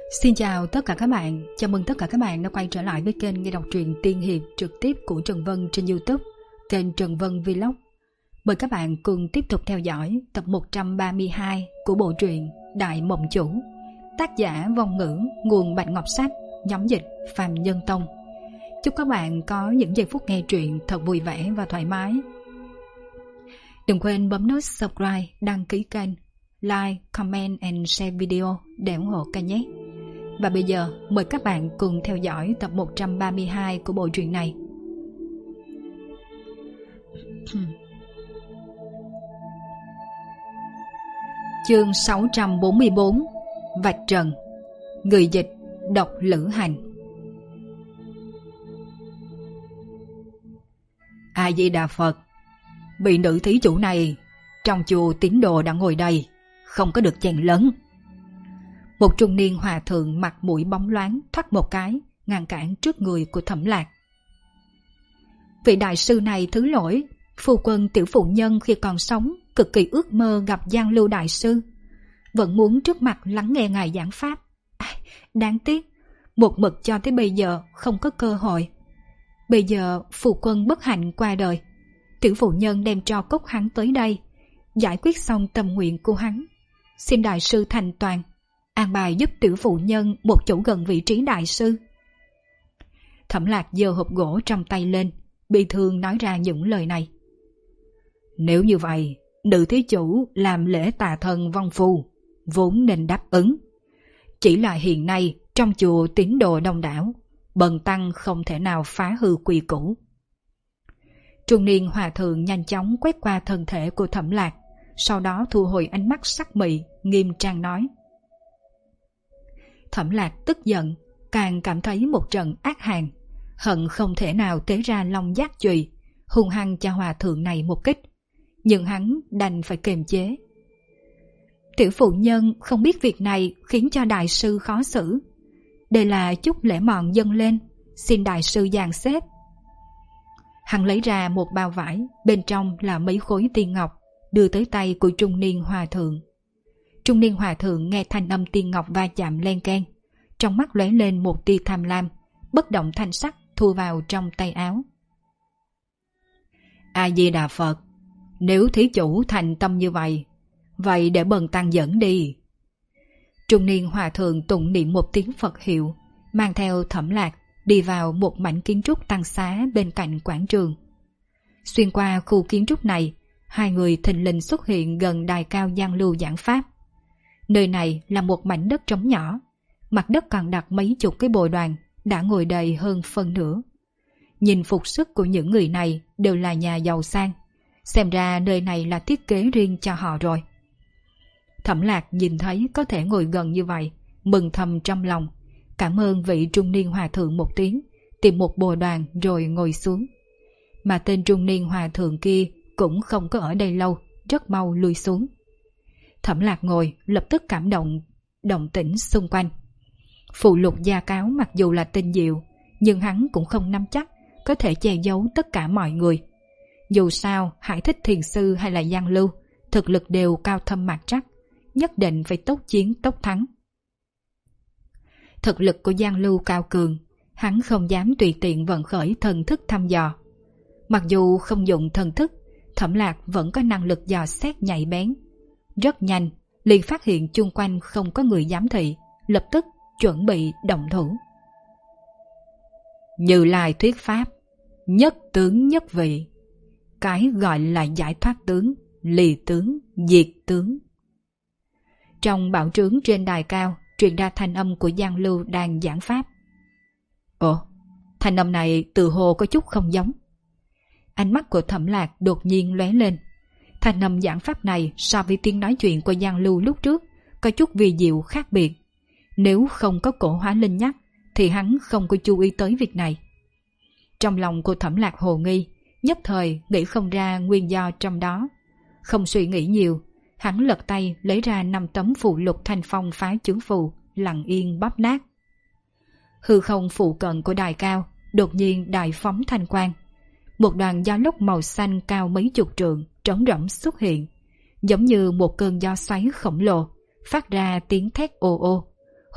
Xin chào tất cả các bạn, chào mừng tất cả các bạn đã quay trở lại với kênh nghe đọc truyện tiên hiệp trực tiếp của Trần Vân trên YouTube, kênh Trần Vân Vlog. Mời các bạn cùng tiếp tục theo dõi tập 132 của bộ truyện Đại Mộng Chủ, tác giả Vong Ngữ, nguồn Bạch Ngọc Sách, nhóm dịch Phàm Nhân Tông. Chúc các bạn có những giây phút nghe truyện thật vui vẻ và thoải mái. Đừng quên bấm nút subscribe, đăng ký kênh, like, comment and share video để ủng hộ kênh nhé. Và bây giờ mời các bạn cùng theo dõi tập 132 của bộ truyện này. Chương 644 Vạch Trần. Người dịch Độc Lữ Hành. A Di Đà Phật. Vị nữ thí chủ này trong chùa tín đồ đã ngồi đây, không có được chen lấn. Một trung niên hòa thượng mặt mũi bóng loáng thoát một cái, ngăn cản trước người của Thẩm Lạc. Vị đại sư này thứ lỗi, phu quân tiểu phụ nhân khi còn sống cực kỳ ước mơ gặp Giang Lưu đại sư, vẫn muốn trước mặt lắng nghe ngài giảng pháp. Đáng tiếc, một mực cho tới bây giờ không có cơ hội. Bây giờ phu quân bất hạnh qua đời, tiểu phụ nhân đem tro cốt hắn tới đây, giải quyết xong tâm nguyện của hắn, xin đại sư thành toàn, an bài giúp tiểu phụ nhân một chỗ gần vị trí đại sư. Thẩm Lạc giơ hộp gỗ trong tay lên, bi thương nói ra những lời này. Nếu như vậy, nữ thí chủ làm lễ tà thần vong phù vốn nên đáp ứng. Chỉ là hiện nay trong chùa tín đồ đông đảo, bần tăng không thể nào phá hư quy củ. Trung niên hòa thượng nhanh chóng quét qua thân thể của Thẩm Lạc, sau đó thu hồi ánh mắt sắc mị, nghiêm trang nói. Thẩm Lạc tức giận, càng cảm thấy một trận ác hàn, hận không thể nào tế ra long giác chùy, hung hăng cho hòa thượng này một kích, nhưng hắn đành phải kiềm chế. Tiểu phụ nhân không biết việc này khiến cho đại sư khó xử. Đây là chút lễ mọn dâng lên, xin đại sư dàn xếp. Hắn lấy ra một bao vải, bên trong là mấy khối tiên ngọc, đưa tới tay của trung niên hòa thượng. Trung niên hòa thượng nghe thanh âm tiên ngọc va chạm len keng, trong mắt lóe lên một tia tham lam, bất động thanh sắc thu vào trong tay áo. A Di Đà Phật, nếu thí chủ thành tâm như vậy, vậy để bần tăng dẫn đi. Trung niên hòa thượng tụng niệm một tiếng Phật hiệu, mang theo Thẩm Lạc đi vào một mảnh kiến trúc tăng xá bên cạnh quảng trường. Xuyên qua khu kiến trúc này, hai người thình lình xuất hiện gần đài cao Giang Lưu giảng pháp. Nơi này là một mảnh đất trống nhỏ, mặt đất còn đặt mấy chục cái bồ đoàn đã ngồi đầy hơn phân nửa. Nhìn phục sức của những người này đều là nhà giàu sang, xem ra nơi này là thiết kế riêng cho họ rồi. Thẩm Lạc nhìn thấy có thể ngồi gần như vậy, mừng thầm trong lòng, cảm ơn vị trung niên hòa thượng một tiếng, tìm một bồ đoàn rồi ngồi xuống. Mà tên trung niên hòa thượng kia cũng không có ở đây lâu, rất mau lui xuống. Thẩm Lạc ngồi lập tức cảm động động tĩnh xung quanh. Phụ Lục gia cáo mặc dù là tinh diệu, nhưng hắn cũng không nắm chắc có thể che giấu tất cả mọi người. Dù sao Hải Thích Thiền Sư hay là Giang Lưu, thực lực đều cao thâm mạc trắc, nhất định phải tốc chiến tốc thắng. Thực lực của Giang Lưu cao cường, hắn không dám tùy tiện vận khởi thần thức thăm dò. Mặc dù không dùng thần thức, Thẩm Lạc vẫn có năng lực dò xét nhạy bén. Rất nhanh, liền phát hiện chung quanh không có người giám thị, lập tức chuẩn bị động thủ. Như Lai thuyết pháp, nhất tướng nhất vị. Cái gọi là giải thoát tướng, lì tướng, diệt tướng. Trong bảo trướng trên đài cao truyền ra thanh âm của Giang Lưu đang giảng pháp. Ồ, thanh âm này từ hồ có chút không giống. Ánh mắt của Thẩm Lạc đột nhiên lóe lên. Thanh âm giảng pháp này so với tiếng nói chuyện của Giang Lưu lúc trước có chút vi diệu khác biệt. Nếu không có Cổ Hóa Linh nhắc thì hắn không có chú ý tới việc này. Trong lòng của Thẩm Lạc hồ nghi, nhất thời nghĩ không ra nguyên do trong đó. Không suy nghĩ nhiều, hắn lật tay lấy ra 5 tấm phụ lục thanh phong phá chướng phù, lặng yên bóp nát. Hư không phụ cận của đài cao đột nhiên đại phóng thanh quang. Một đoàn gió lốc màu xanh cao mấy chục trượng trống rỗng xuất hiện, giống như một cơn gió xoáy khổng lồ, phát ra tiếng thét ồ ồ,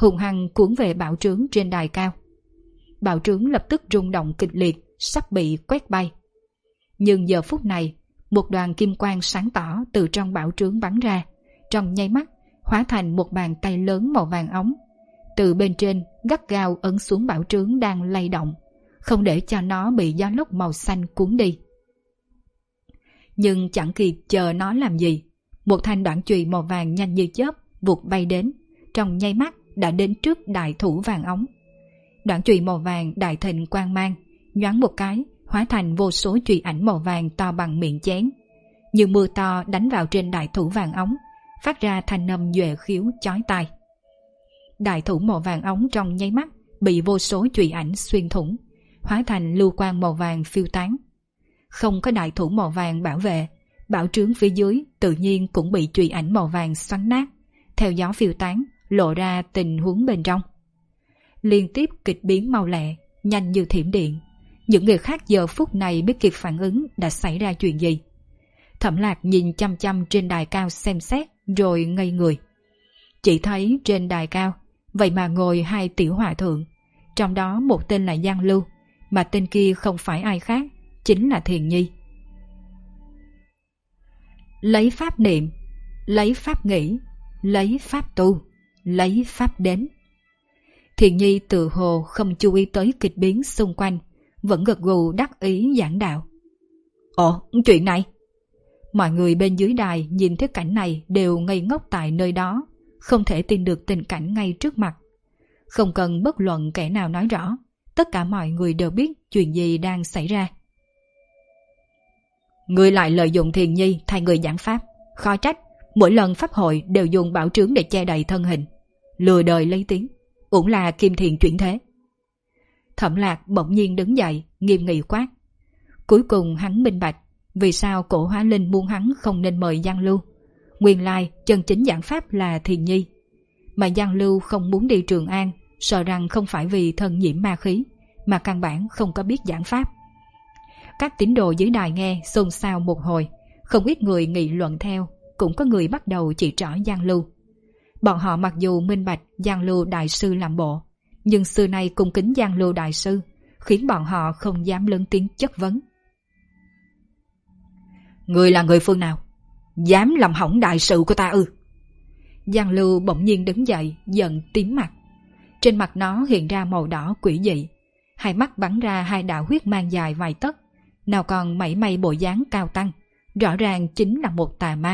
hùng hăng cuốn về bảo trướng trên đài cao. Bảo trướng lập tức rung động kịch liệt, sắp bị quét bay. Nhưng giờ phút này, một đoàn kim quang sáng tỏ từ trong bảo trướng bắn ra, trong nháy mắt hóa thành một bàn tay lớn màu vàng óng. Từ bên trên gắt gao ấn xuống bảo trướng đang lay động, không để cho nó bị gió lốc màu xanh cuốn đi. Nhưng chẳng kịp chờ nó làm gì, một thanh đoạn chùy màu vàng nhanh như chớp vụt bay đến, trong nháy mắt đã đến trước đại thủ vàng óng. Đoạn chùy màu vàng đại thịnh quang mang, nhoáng một cái hóa thành vô số chùy ảnh màu vàng to bằng miệng chén, như mưa to đánh vào trên đại thủ vàng óng, phát ra thanh âm duệ khiếu chói tai. Đại thủ màu vàng óng trong nháy mắt bị vô số chùy ảnh xuyên thủng, hóa thành lưu quang màu vàng phiêu tán. Không có đại thủ màu vàng bảo vệ, bảo trướng phía dưới tự nhiên cũng bị chùy ảnh màu vàng xoắn nát, theo gió phiêu tán, lộ ra tình huống bên trong. Liên tiếp kịch biến mau lẹ, nhanh như thiểm điện. Những người khác giờ phút này biết kịp phản ứng đã xảy ra chuyện gì. Thẩm Lạc nhìn chăm chăm trên đài cao xem xét rồi ngây người. Chỉ thấy trên đài cao vậy mà ngồi hai tiểu hòa thượng, trong đó một tên là Giang Lưu, mà tên kia không phải ai khác, chính là Thiền Nhi. Lấy pháp niệm, lấy pháp nghĩ, lấy pháp tu, lấy pháp đến. Thiền Nhi tự hồ không chú ý tới kịch biến xung quanh, vẫn gật gù đắc ý giảng đạo. Ồ, chuyện này. Mọi người bên dưới đài nhìn thấy cảnh này đều ngây ngốc tại nơi đó, không thể tin được tình cảnh ngay trước mặt. Không cần bất luận kẻ nào nói rõ, tất cả mọi người đều biết chuyện gì đang xảy ra. Người lại lợi dụng Thiền Nhi thay người giảng pháp, khó trách mỗi lần pháp hội đều dùng bảo trướng để che đậy thân hình, lừa đời lấy tiếng, uổng là kim thiền chuyển thế. Thẩm Lạc bỗng nhiên đứng dậy, nghiêm nghị quát. Cuối cùng hắn minh bạch vì sao Cổ Hóa Linh muốn hắn không nên mời Giang Lưu. Nguyên lai chân chính giảng pháp là Thiền Nhi, mà Giang Lưu không muốn đi Trường An, sợ rằng không phải vì thân nhiễm ma khí, mà căn bản không có biết giảng pháp. Các tín đồ dưới đài nghe xôn xao một hồi, không ít người nghị luận theo, cũng có người bắt đầu chỉ trỏ Giang Lưu. Bọn họ mặc dù minh bạch Giang Lưu đại sư làm bộ, nhưng xưa nay cung kính Giang Lưu đại sư, khiến bọn họ không dám lớn tiếng chất vấn. Người là người phương nào? Dám làm hỏng đại sự của ta ư? Giang Lưu bỗng nhiên đứng dậy, giận tím mặt. Trên mặt nó hiện ra màu đỏ quỷ dị, hai mắt bắn ra hai đạo huyết mang dài vài tấc, nào còn mảy may bộ dáng cao tăng, rõ ràng chính là một tà ma.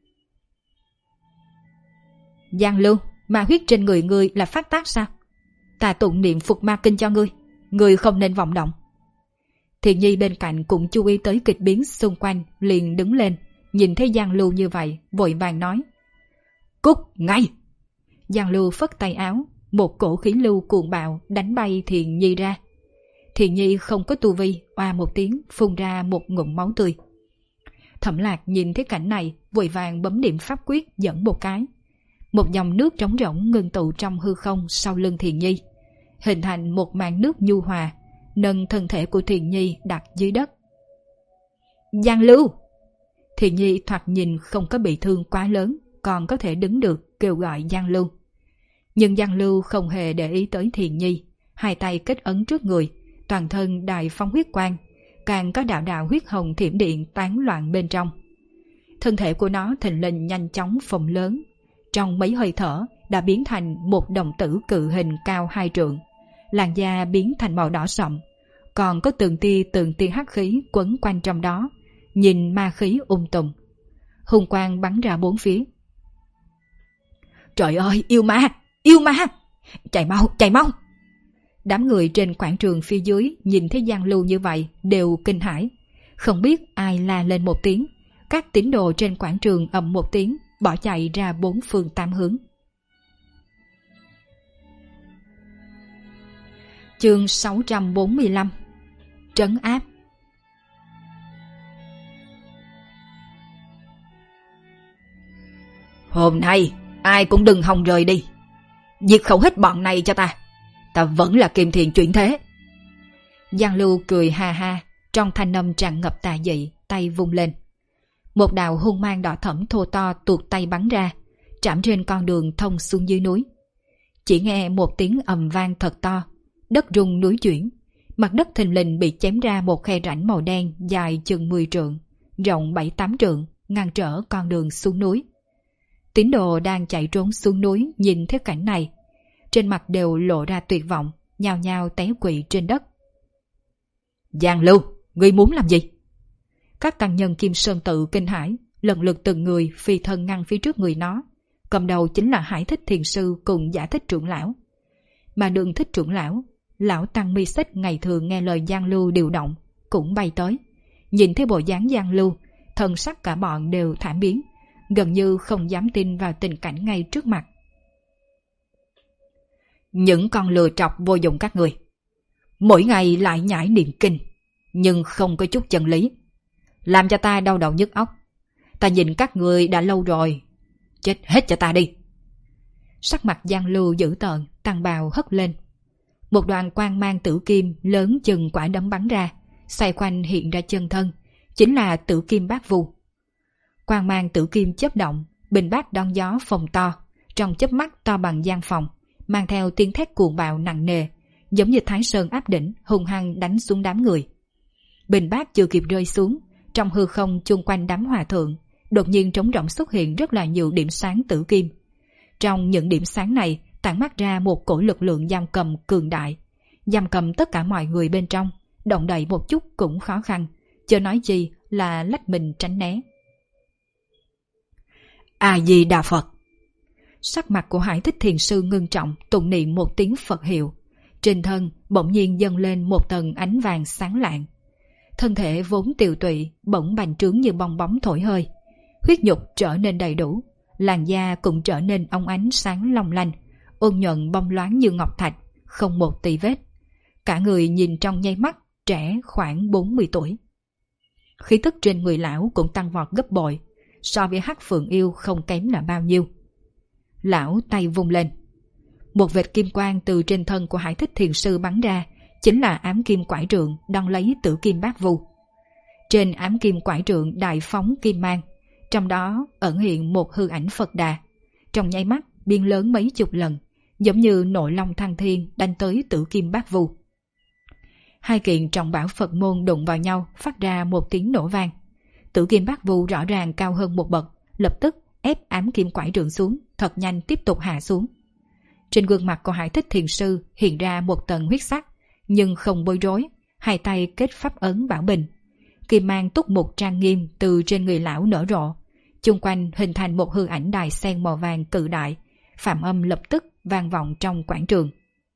Giang Lưu, ma huyết trên người ngươi là phát tác sao? Ta tụng niệm Phục Ma Kinh cho ngươi không nên vọng động. Thiền Nhi bên cạnh cũng chú ý tới kịch biến xung quanh, liền đứng lên, nhìn thấy Giang Lưu như vậy, vội vàng nói. Cút ngay! Giang Lưu phất tay áo, một cổ khí lưu cuồng bạo đánh bay Thiền Nhi ra. Thiền Nhi không có tu vi, oa một tiếng, phun ra một ngụm máu tươi. Thẩm Lạc nhìn thấy cảnh này, vội vàng bấm niệm pháp quyết dẫn một cái. Một dòng nước trống rỗng ngưng tụ trong hư không sau lưng Thiền Nhi, hình thành một màn nước nhu hòa, nâng thân thể của Thiền Nhi đặt dưới đất. Giang Lưu! Thiền Nhi thoạt nhìn không có bị thương quá lớn, còn có thể đứng được, kêu gọi Giang Lưu. Nhưng Giang Lưu không hề để ý tới Thiền Nhi, hai tay kết ấn trước người, toàn thân đại phong huyết quang, càng có đạo đạo huyết hồng thiểm điện tán loạn bên trong. Thân thể của nó thình lình nhanh chóng phồng lớn, trong mấy hơi thở đã biến thành một đồng tử cự hình cao 2 trượng, làn da biến thành màu đỏ sậm, còn có từng tia hắc khí quấn quanh trong đó, nhìn ma khí tùng. Hung quang bắn ra bốn phía. Trời ơi, yêu ma! Yêu ma! Chạy mau, chạy mau! Đám người trên quảng trường phía dưới nhìn thấy Giang Lưu như vậy đều kinh hãi, không biết ai la lên một tiếng. Các tín đồ trên quảng trường ầm một tiếng, bỏ chạy ra bốn phương tám hướng. Chương 645 Trấn áp. Hôm nay ai cũng đừng hòng rời đi, diệt khẩu hết bọn này cho ta. Ta vẫn là Kim Thiền chuyển thế. Giang Lưu cười ha ha, trong thanh âm tràn ngập tà dị, tay vung lên. Một đạo hung mang đỏ thẫm thô to tuột tay bắn ra, chạm trên con đường thông xuống dưới núi. Chỉ nghe một tiếng ầm vang thật to, đất rung núi chuyển, mặt đất thình lình bị chém ra một khe rãnh màu đen dài chừng 10 trượng, rộng 7-8 trượng, ngăn trở con đường xuống núi. Tín đồ đang chạy trốn xuống núi nhìn thấy cảnh này, trên mặt đều lộ ra tuyệt vọng, nhao nhao té quỵ trên đất. Giang Lưu, ngươi muốn làm gì? Các tăng nhân Kim Sơn Tự kinh hãi, lần lượt từng người phi thân ngăn phía trước người nó. Cầm đầu chính là Hải Thích Thiền Sư cùng Giả Thích Trưởng Lão. Mà Đường Thích Trưởng Lão, lão tăng mi xích ngày thường nghe lời Giang Lưu điều động, cũng bay tới. Nhìn thấy bộ dáng Giang Lưu, thần sắc cả bọn đều thảm biến, gần như không dám tin vào tình cảnh ngay trước mặt. Những con lừa trọc vô dụng các người, mỗi ngày lại nhảy niệm kinh, nhưng không có chút chân lý, làm cho ta đau đầu nhức óc. Ta nhìn các người đã lâu rồi, chết hết cho ta đi. Sắc mặt Giang Lưu dữ tợn, tăng bào hất lên. Một đoàn quang mang tử kim lớn chừng quả đấm bắn ra, xoay quanh hiện ra chân thân, chính là Tử Kim Bát Vu. Quang mang tử kim chớp động, bình bát đón gió phồng to, trong chớp mắt to bằng gian phòng, mang theo tiếng thét cuồng bạo nặng nề, giống như Thái Sơn áp đỉnh hung hăng đánh xuống đám người. Bình bát chưa kịp rơi xuống, trong hư không chung quanh đám hòa thượng, đột nhiên trống rỗng xuất hiện rất là nhiều điểm sáng tử kim. Trong những điểm sáng này tản mát ra một cổ lực lượng giam cầm cường đại, giam cầm tất cả mọi người bên trong, động đậy một chút cũng khó khăn, chớ nói chi là lách mình tránh né. A Di Đà Phật. Sắc mặt của Hải Thích Thiền Sư ngưng trọng, tụng niệm một tiếng Phật hiệu. Trên thân bỗng nhiên dâng lên một tầng ánh vàng sáng lạng. Thân thể vốn tiều tụy bỗng bành trướng như bong bóng thổi hơi, huyết nhục trở nên đầy đủ, làn da cũng trở nên óng ánh sáng long lanh, ôn nhuận bóng loáng như ngọc thạch, không một tì vết. Cả người nhìn trong nháy mắt trẻ khoảng 40 tuổi. Khí tức trên người lão cũng tăng vọt gấp bội, so với Hắc Phượng Yêu không kém là bao nhiêu. Lão tay vung lên, một vệt kim quang từ trên thân của Hải Thích Thiền Sư bắn ra, chính là ám kim quải trượng đong lấy Tử Kim Bát Vu. Trên ám kim quải trượng đại phóng kim mang, trong đó ẩn hiện một hư ảnh Phật Đà, trong nháy mắt biên lớn mấy chục lần, giống như nội long thăng thiên đánh tới Tử Kim Bát Vu. Hai kiện trọng bảo Phật môn đụng vào nhau, phát ra một tiếng nổ vang. Tử Kim Bát Vu rõ ràng cao hơn một bậc, lập tức ép ám kim quải trượng xuống, thật nhanh tiếp tục hạ xuống. Trên gương mặt của Hải Thích Thiền Sư hiện ra một tầng huyết sắc, nhưng không bối rối, hai tay kết pháp ấn bảo bình. Kim mang túc mục trang nghiêm từ trên người lão nở rộ, chung quanh hình thành một hư ảnh đài sen màu vàng cự đại, phạm âm lập tức vang vọng trong quảng trường.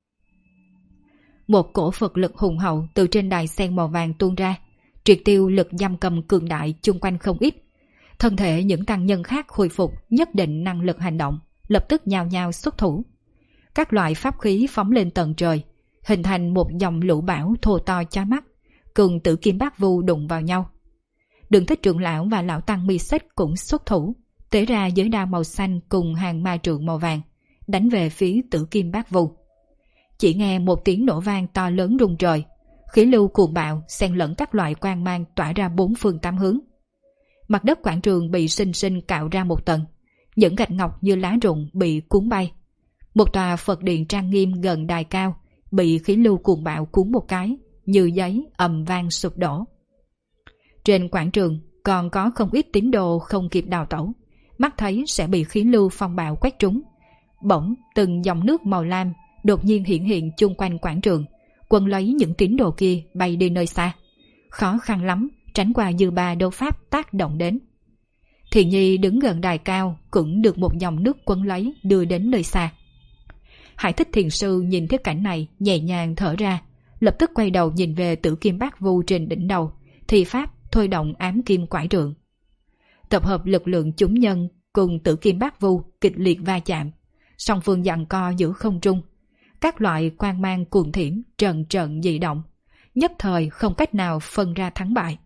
Một cổ Phật lực hùng hậu từ trên đài sen màu vàng tuôn ra, triệt tiêu lực giam cầm cường đại chung quanh không ít. Thân thể những tăng nhân khác khôi phục nhất định năng lực hành động, lập tức nhao nhao xuất thủ. Các loại pháp khí phóng lên tận trời, hình thành một dòng lũ bão thô to chói mắt, cùng Tử Kim Bát Vu đụng vào nhau. Đường Thích Trưởng Lão và lão tăng mi xích cũng xuất thủ, tế ra giới đao màu xanh cùng hàng ma trượng màu vàng, đánh về phía Tử Kim Bát Vu. Chỉ nghe một tiếng nổ vang to lớn rung trời, khí lưu cuồng bạo xen lẫn các loại quang mang tỏa ra bốn phương tám hướng. Mặt đất quảng trường bị sinh sinh cạo ra một tầng, những gạch ngọc như lá rụng bị cuốn bay. Một tòa Phật điện trang nghiêm gần đài cao bị khí lưu cuồng bạo cuốn một cái, như giấy ầm vang sụp đổ. Trên quảng trường còn có không ít tín đồ không kịp đào tẩu, mắt thấy sẽ bị khí lưu phong bạo quét trúng. Bỗng từng dòng nước màu lam đột nhiên hiện hiện chung quanh quảng trường, quấn lấy những tín đồ kia bay đi nơi xa. Khó khăn lắm tránh qua dư ba đấu pháp tác động đến. Thiện Nhi đứng gần đài cao cũng được một dòng nước quấn lấy đưa đến nơi xa. Hải Thích Thiền Sư nhìn thấy cảnh này nhẹ nhàng thở ra, lập tức quay đầu nhìn về Tử Kim Bát Vu trên đỉnh đầu, thì pháp thôi động ám kim quải trượng. Tập hợp lực lượng chúng nhân cùng Tử Kim Bát Vu kịch liệt va chạm, song phương giằng co giữa không trung. Các loại quang mang cuồng thiểm trần trần dị động, nhất thời không cách nào phân ra thắng bại.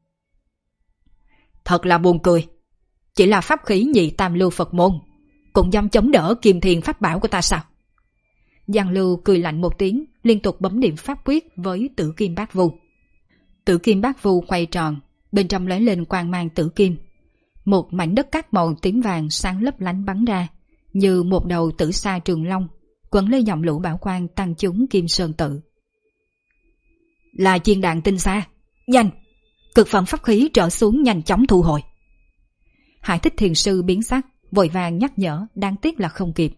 Thật là buồn cười, chỉ là pháp khí nhị tam lưu Phật môn cũng dám chống đỡ Kim Thiền pháp bảo của ta sao? Giang Lưu cười lạnh một tiếng, liên tục bấm niệm pháp quyết với Tử Kim Bát Vu. Tử Kim Bát Vu quay tròn, bên trong lóe lên quang mang tử kim. Một mảnh đất cát màu tím vàng sáng lấp lánh bắn ra, như một đầu tử sa trường long, quấn lấy dòng lũ bảo quang tăng chúng Kim Sơn Tự. Là chiên đạn tinh xa, nhanh! Cực phẩm pháp khí trở xuống nhanh chóng thu hồi. Hải Thích Thiền Sư biến sắc, vội vàng nhắc nhở, đáng tiếc là không kịp.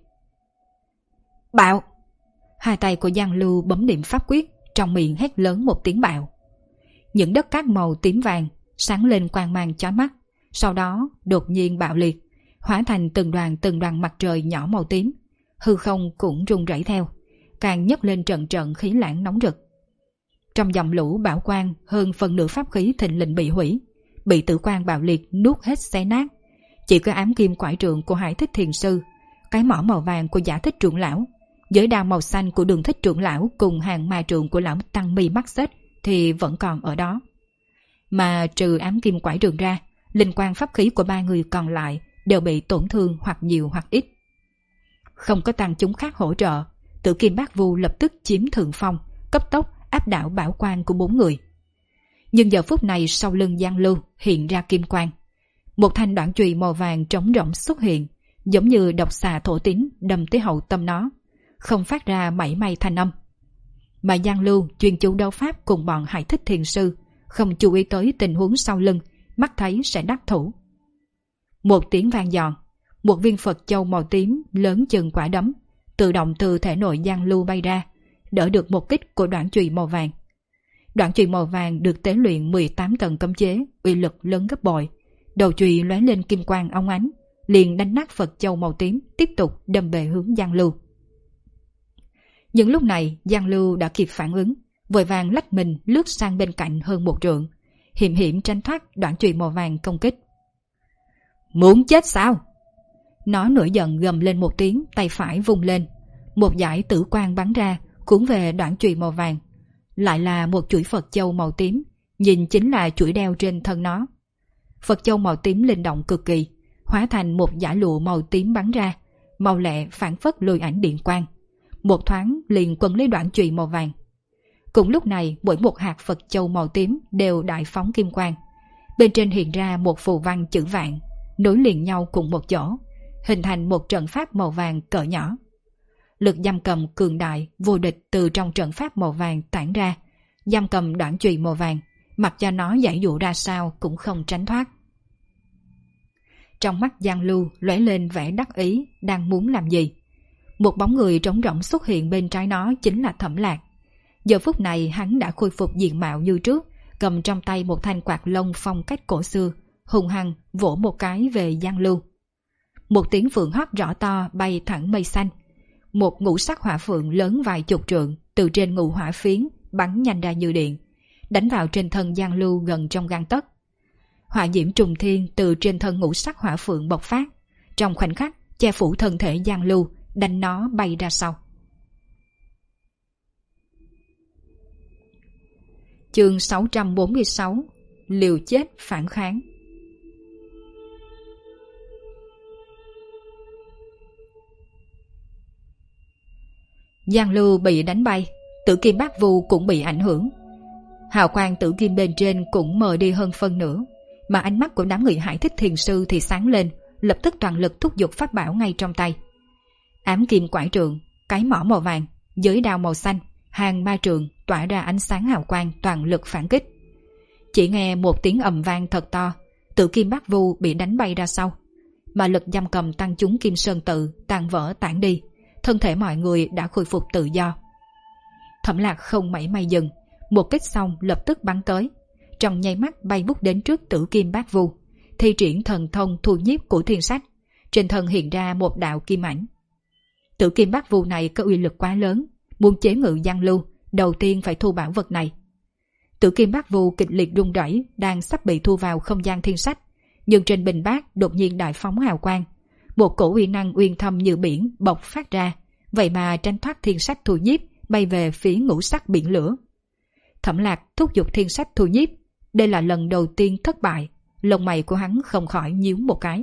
Bạo! Hai tay của Giang Lưu bấm niệm pháp quyết, trong miệng hét lớn một tiếng bạo. Những đất cát màu tím vàng sáng lên quang mang chói mắt, sau đó đột nhiên bạo liệt, hóa thành từng đoàn mặt trời nhỏ màu tím. Hư không cũng rung rẩy theo, càng nhấc lên trận trận khí lãng nóng rực. Trong dòng lũ bảo quang, hơn phần nửa pháp khí thình lình bị hủy, bị tử quang bạo liệt nuốt hết xé nát. Chỉ có ám kim quải trượng của Hải Thích Thiền Sư, cái mỏ màu vàng của Giả Thích Trưởng Lão, giới đao màu xanh của Đường Thích Trưởng Lão cùng hàng ma trượng của Lão Tăng Mi Mắt Xích thì vẫn còn ở đó. Mà trừ ám kim quải trượng ra, linh quang pháp khí của ba người còn lại đều bị tổn thương hoặc nhiều hoặc ít. Không có tăng chúng khác hỗ trợ, Tử Kim Bát Vu lập tức chiếm thượng phong, cấp tốc áp đảo bảo quang của bốn người. Nhưng giờ phút này sau lưng Giang Lưu hiện ra kim quang. Một thanh đoạn chùy màu vàng trống rỗng xuất hiện, giống như độc xà thổ tín đâm tới hậu tâm nó, không phát ra mảy may thanh âm. Mà Giang Lưu chuyên chú đấu pháp cùng bọn Hải Thích Thiền Sư, không chú ý tới tình huống sau lưng, mắt thấy sẽ đắc thủ. Một tiếng vang giòn, một viên Phật châu màu tím lớn chừng quả đấm tự động từ thể nội Giang Lưu bay ra, đỡ được một kích của đoạn chùy màu vàng. Đoạn chùy màu vàng được tế luyện 18 tầng cấm chế, uy lực lớn gấp bội. Đầu chùy lóe lên kim quang óng ánh, liền đánh nát Phật châu màu tím, tiếp tục đâm về hướng Giang Lưu. Nhưng lúc này Giang Lưu đã kịp phản ứng, vội vàng lách mình lướt sang bên cạnh hơn một trượng, hiểm hiểm tránh thoát đoạn chùy màu vàng công kích. Muốn chết sao? Nó nổi giận gầm lên một tiếng, tay phải vung lên, một dải tử quang bắn ra, cuốn về đoạn chùy màu vàng. Lại là một chuỗi Phật châu màu tím, nhìn chính là chuỗi đeo trên thân nó. Phật châu màu tím linh động cực kỳ, hóa thành một dải lụa màu tím bắn ra, màu lẹ phản phất lùi ảnh điện quang. Một thoáng liền quấn lấy đoạn chùy màu vàng. Cùng lúc này, mỗi một hạt Phật châu màu tím đều đại phóng kim quang. Bên trên hiện ra một phù văn chữ vạn, nối liền nhau cùng một chỗ, hình thành một trận pháp màu vàng cỡ nhỏ. Lực giam cầm cường đại, vô địch từ trong trận pháp màu vàng tản ra, giam cầm đoạn chùy màu vàng, mặc cho nó giãy dụ ra sao cũng không tránh thoát. Trong mắt Giang Lưu lóe lên vẻ đắc ý, đang muốn làm gì. Một bóng người trống rỗng xuất hiện bên trái nó chính là Thẩm Lạc. Giờ phút này hắn đã khôi phục diện mạo như trước, cầm trong tay một thanh quạt lông phong cách cổ xưa, hùng hăng vỗ một cái về Giang Lưu. Một tiếng phượng hót rõ to bay thẳng mây xanh. Một ngũ sắc hỏa phượng lớn vài chục trượng từ trên ngũ hỏa phiến bắn nhanh ra như điện, đánh vào trên thân Giang Lưu gần trong gang tấc. Hỏa diễm trùng thiên từ trên thân ngũ sắc hỏa phượng bộc phát, trong khoảnh khắc che phủ thân thể Giang Lưu, đánh nó bay ra sau. Chương 646: Liều chết phản kháng. Giang Lưu bị đánh bay, Tử Kim Bát Vu cũng bị ảnh hưởng. Hào quang tử kim bên trên cũng mờ đi hơn phân nửa, mà ánh mắt của đám người Hải Thích Thiền Sư thì sáng lên, lập tức toàn lực thúc giục pháp bảo ngay trong tay. Ám kim quải trượng, cái mỏ màu vàng, giới đao màu xanh, hàng ma trượng tỏa ra ánh sáng hào quang toàn lực phản kích. Chỉ nghe một tiếng ầm vang thật to, Tử Kim Bát Vu bị đánh bay ra sau, mà lực giam cầm tăng chúng Kim Sơn Tự tan vỡ tản đi, thân thể mọi người đã khôi phục tự do. Thẩm Lạc không mảy may dừng, một kích xong lập tức bắn tới, trong nháy mắt bay vút đến trước Tử Kim Bát Vu, thi triển thần thông thu nhiếp của thiên sách, trên thân hiện ra một đạo kim ảnh. Tử Kim Bát Vu này có uy lực quá lớn, muốn chế ngự Giang Lưu, đầu tiên phải thu bảo vật này. Tử Kim Bát Vu kịch liệt rung rẩy, đang sắp bị thu vào không gian thiên sách, nhưng trên bình bát đột nhiên đại phóng hào quang, một cổ uy năng uyên thâm như biển bộc phát ra, vậy mà tránh thoát thiên sách thu nhiếp, bay về phía ngũ sắc biển lửa. Thẩm Lạc thúc giục thiên sách thu nhiếp, đây là lần đầu tiên thất bại, lông mày của hắn không khỏi nhíu một cái.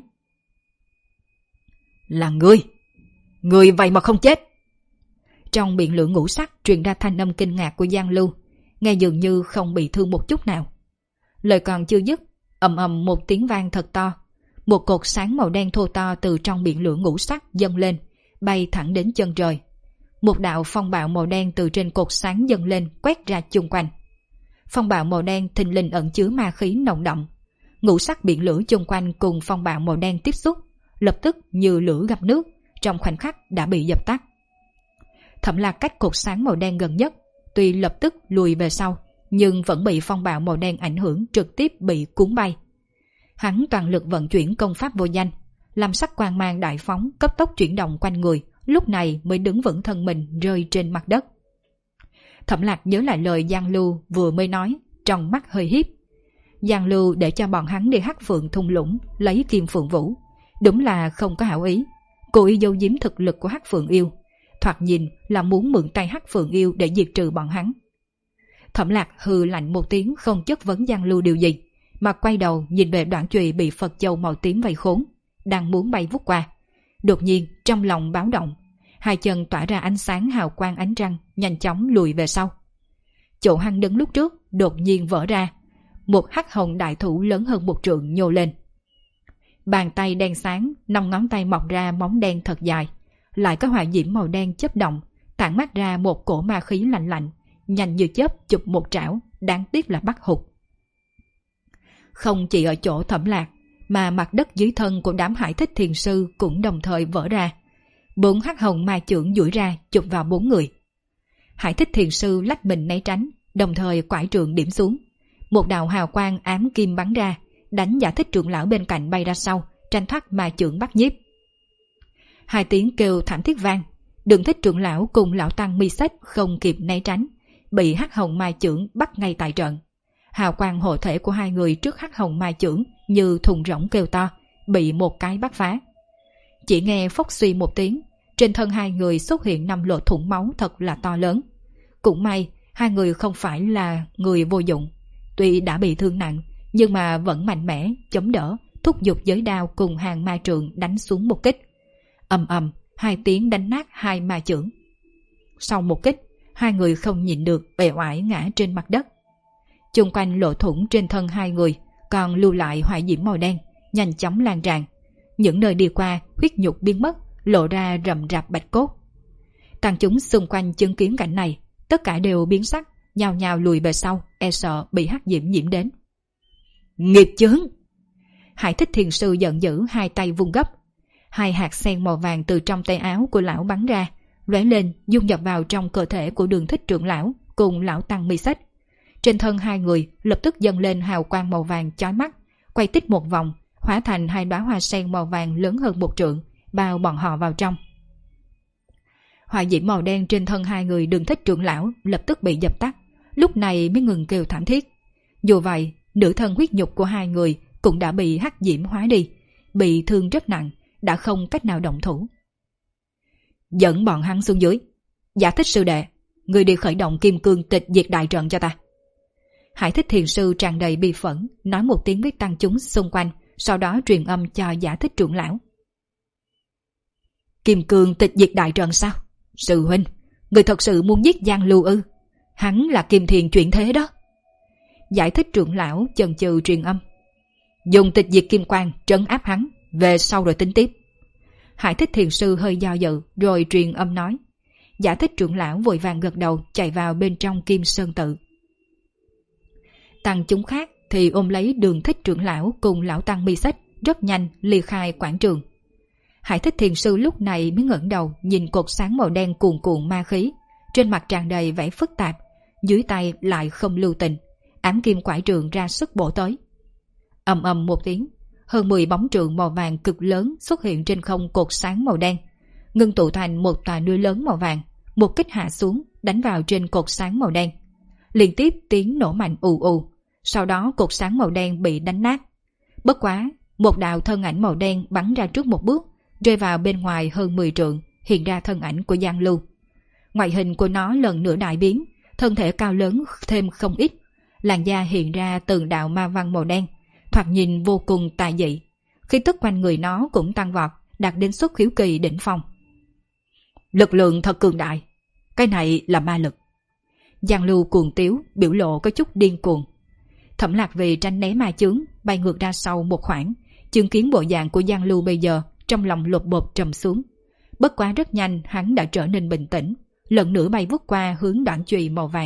Là ngươi vậy mà không chết. Trong biển lửa ngũ sắc truyền ra thanh âm kinh ngạc của Giang Lưu, nghe dường như không bị thương một chút nào. Lời còn chưa dứt, ầm ầm một tiếng vang thật to, một cột sáng màu đen thô to từ trong biển lửa ngũ sắc dâng lên, bay thẳng đến chân trời. Một đạo phong bạo màu đen từ trên cột sáng dâng lên quét ra chung quanh. Phong bạo màu đen thình lình ẩn chứa ma khí nồng đậm. Ngũ sắc biển lửa chung quanh cùng phong bạo màu đen tiếp xúc, lập tức như lửa gặp nước, trong khoảnh khắc đã bị dập tắt. Thẩm Lạc cách cột sáng màu đen gần nhất, tuy lập tức lùi về sau, nhưng vẫn bị phong bạo màu đen ảnh hưởng, trực tiếp bị cuốn bay. Hắn toàn lực vận chuyển công pháp vô danh, làm sắc quang mang đại phóng cấp tốc chuyển động quanh người, lúc này mới đứng vững thân mình rơi trên mặt đất. Thẩm Lạc nhớ lại lời Giang Lưu vừa mới nói, trong mắt hơi hiếp. Giang Lưu để cho bọn hắn đi Hắc Phượng thung lũng lấy Kim Phượng Vũ, đúng là không có hảo ý, cố ý giấu giếm thực lực của Hắc Phượng yêu, thoạt nhìn là muốn mượn tay Hắc Phượng yêu để diệt trừ bọn hắn. Thẩm Lạc hừ lạnh một tiếng, không chất vấn Giang Lưu điều gì, mà quay đầu nhìn về đoạn chùy bị Phật châu màu tím vây khốn, đang muốn bay vút qua. Đột nhiên trong lòng báo động, hai chân tỏa ra ánh sáng hào quang ánh trăng, nhanh chóng lùi về sau. Chỗ hắn đứng lúc trước đột nhiên vỡ ra, một hắc hồng đại thủ lớn hơn một trượng nhô lên. Bàn tay đen sáng, 5 ngón tay mọc ra móng đen thật dài, lại có hỏa diễm màu đen chớp động, tản mát ra một cổ ma khí lạnh lạnh, nhanh như chớp chụp một trảo, đáng tiếc là bắt hụt. Không chỉ ở chỗ Thẩm Lạc, mà mặt đất dưới thân của đám Hải Thích Thiền Sư cũng đồng thời vỡ ra. 4 hắc hồng ma chưởng duỗi ra chụp vào 4 người. Hải Thích Thiền Sư lách mình né tránh, đồng thời quải trượng điểm xuống. Một đạo hào quang ám kim bắn ra, đánh Giả Thích trưởng lão bên cạnh bay ra sau, tranh thoát ma chưởng bắt nhiếp. Hai tiếng kêu thảm thiết vang, Đường Thích trưởng lão cùng lão tăng Mi Sách không kịp né tránh, bị hắc hồng ma chưởng bắt ngay tại trận. Hào quang hộ thể của hai người trước hắc hồng ma chưởng như thùng rỗng kêu to, bị một cái bắt phá. Chỉ nghe phốc suy một tiếng, trên thân hai người xuất hiện 5 lỗ thủng máu thật là to lớn. Cũng may hai người không phải là người vô dụng, tuy đã bị thương nặng nhưng mà vẫn mạnh mẽ chống đỡ, thúc giục giới đao cùng hàng ma trượng đánh xuống một kích. Ầm ầm, 2 tiếng đánh nát 2 ma chưởng. Sau một kích, hai người không nhịn được uể oải ngã trên mặt đất. Chung quanh lỗ thủng trên thân hai người còn lưu lại hỏa diễm màu đen, nhanh chóng lan tràn. Những nơi đi qua, huyết nhục biến mất, lộ ra rậm rạp bạch cốt. Tăng chúng xung quanh chứng kiến cảnh này, tất cả đều biến sắc, nhao nhao lùi về sau, e sợ bị hắc diễm nhiễm đến. Nghiệp chướng! Hải Thích Thiền Sư giận dữ, hai tay vung gấp. 2 hạt sen màu vàng từ trong tay áo của lão bắn ra, lóe lên dung nhập vào trong cơ thể của Đường Thích trưởng lão cùng lão tăng Mi Sách. Trên thân hai người lập tức dâng lên hào quang màu vàng chói mắt, quay tít một vòng, hóa thành 2 đóa hoa sen màu vàng lớn hơn một trượng, bao bọn họ vào trong. Hỏa diễm màu đen trên thân hai người Đường Thích trưởng lão lập tức bị dập tắt, lúc này mới ngừng kêu thảm thiết. Dù vậy, nửa thân huyết nhục của hai người cũng đã bị hắc diễm hóa đi, bị thương rất nặng, đã không cách nào động thủ. Dẫn bọn hắn xuống dưới. Giả Thích sư đệ, người đi khởi động kim cương tịch diệt đại trận cho ta. Hải Thích Thiền Sư tràn đầy bi phẫn, nói một tiếng với tăng chúng xung quanh, sau đó truyền âm cho Giả Thích trưởng lão. Kim cương tịch diệt đại trận sao? Sư huynh, người thật sự muốn giết Giang Lưu ư? Hắn là Kim Thiền chuyển thế đó. Giải Thích trưởng lão chần chừ truyền âm. Dùng tịch diệt kim quang trấn áp hắn, về sau rồi tính tiếp. Hải Thích Thiền Sư hơi do dự rồi truyền âm nói. Giả Thích trưởng lão vội vàng gật đầu chạy vào bên trong Kim Sơn tự. Tăng chúng khác thì ôm lấy Đường Thích trưởng lão cùng lão tăng Mi Sách rất nhanh ly khai quảng trường. Hải Thích Thiền Sư lúc này mới ngẩng đầu nhìn cột sáng màu đen cuồn cuộn ma khí, trên mặt tràn đầy vẻ phức tạp, dưới tay lại không lưu tình, ám kim quải trường ra sức bổ tới. Ầm ầm một tiếng, hơn 10 bóng trường màu vàng cực lớn xuất hiện trên không cột sáng màu đen, ngưng tụ thành một tòa núi lớn màu vàng, một kích hạ xuống đánh vào trên cột sáng màu đen. Liên tiếp tiếng nổ mạnh ù ù, sau đó cột sáng màu đen bị đánh nát. Bất quá, một đạo thân ảnh màu đen bắn ra trước một bước, rơi vào bên ngoài hơn 10 trượng, hiện ra thân ảnh của Giang Lưu. Ngoại hình của nó lần nữa đại biến, thân thể cao lớn thêm không ít, làn da hiện ra từng đạo ma văn màu đen, thoạt nhìn vô cùng tà dị. Khí tức quanh người nó cũng tăng vọt, đạt đến xuất khiếu kỳ đỉnh phong. Lực lượng thật cường đại, cái này là ma lực. Giang Lưu cuồng tiếu, biểu lộ có chút điên cuồng. Thẩm Lạc vì tranh né ma chướng, bay ngược ra sau một khoảng, chứng kiến bộ dạng của Giang Lưu bây giờ, trong lòng lột bột trầm xuống. Bất quá rất nhanh hắn đã trở nên bình tĩnh, lần nữa bay vút qua hướng đoạn chùy màu vàng.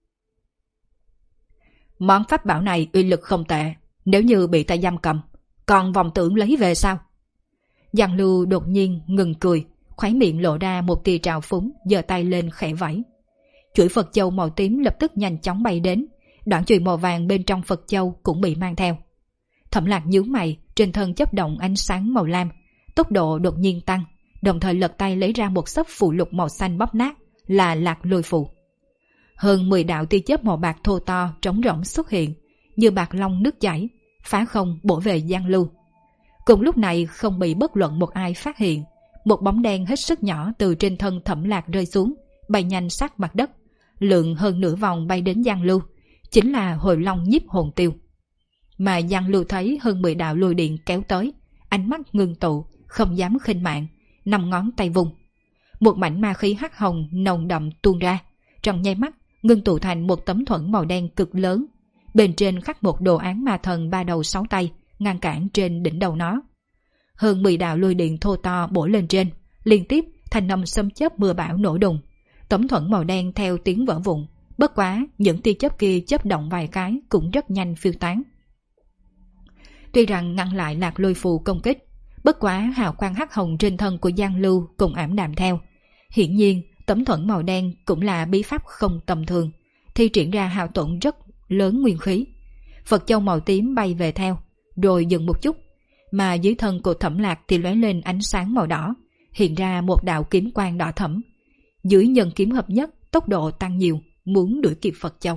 Món pháp bảo này uy lực không tệ, nếu như bị ta giam cầm, còn vọng tưởng lấy về sao? Giang Lưu đột nhiên ngừng cười, khóe miệng lộ ra một tia trào phúng, giơ tay lên khẽ vẫy. Chuỗi Phật châu màu tím lập tức nhanh chóng bay đến, đoạn chùy màu vàng bên trong Phật châu cũng bị mang theo. Thẩm Lạc nhướng mày, trên thân chớp động ánh sáng màu lam, tốc độ đột nhiên tăng, đồng thời lật tay lấy ra một xấp phù lục màu xanh bóp nát, là Lạc Lôi phù. Hơn 10 đạo tia chớp màu bạc thô to trống rỗng xuất hiện, như bạc long nước chảy, phá không bổ về Giang Lưu. Cùng lúc này không bị bất luận một ai phát hiện, một bóng đen hết sức nhỏ từ trên thân Thẩm Lạc rơi xuống, bay nhanh sát mặt đất, lượn hơn nửa vòng bay đến Giang Lưu, chính là Hồi Long Nhiếp Hồn Tiêu. Mà Giang Lưu thấy hơn 10 đạo lôi điện kéo tới, ánh mắt ngưng tụ, không dám khinh mạng, 5 ngón tay vùng. Một mảnh ma khí hắc hồng nồng đậm tuôn ra, trong nháy mắt ngưng tụ thành một tấm thuẫn màu đen cực lớn, bên trên khắc một đồ án ma thần 3 đầu 6 tay, ngăn cản trên đỉnh đầu nó. Hơn 10 đạo lôi điện thô to bổ lên trên, liên tiếp thành âm xâm chớp mưa bão nổ đùng. Tấm thuẫn màu đen theo tiếng vỡ vụn, bất quá những tia chớp kia chớp động vài cái cũng rất nhanh phiêu tán. Tuy rằng ngăn lại Lạc Lôi phù công kích, bất quá hào quang hắc hồng trên thân của Giang Lưu cũng ảm đạm theo. Hiển nhiên tấm thuẫn màu đen cũng là bí pháp không tầm thường, thi triển ra hao tổn rất lớn nguyên khí. Phật châu màu tím bay về theo, rồi dừng một chút, mà dưới thân của Thẩm Lạc thì lóe lên ánh sáng màu đỏ, hiện ra một đạo kiếm quang đỏ thẫm. Dưới nhân kiếm hợp nhất, tốc độ tăng nhiều, muốn đuổi kịp Phật châu.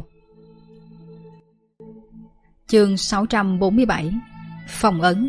Chương 647 Phong ấn.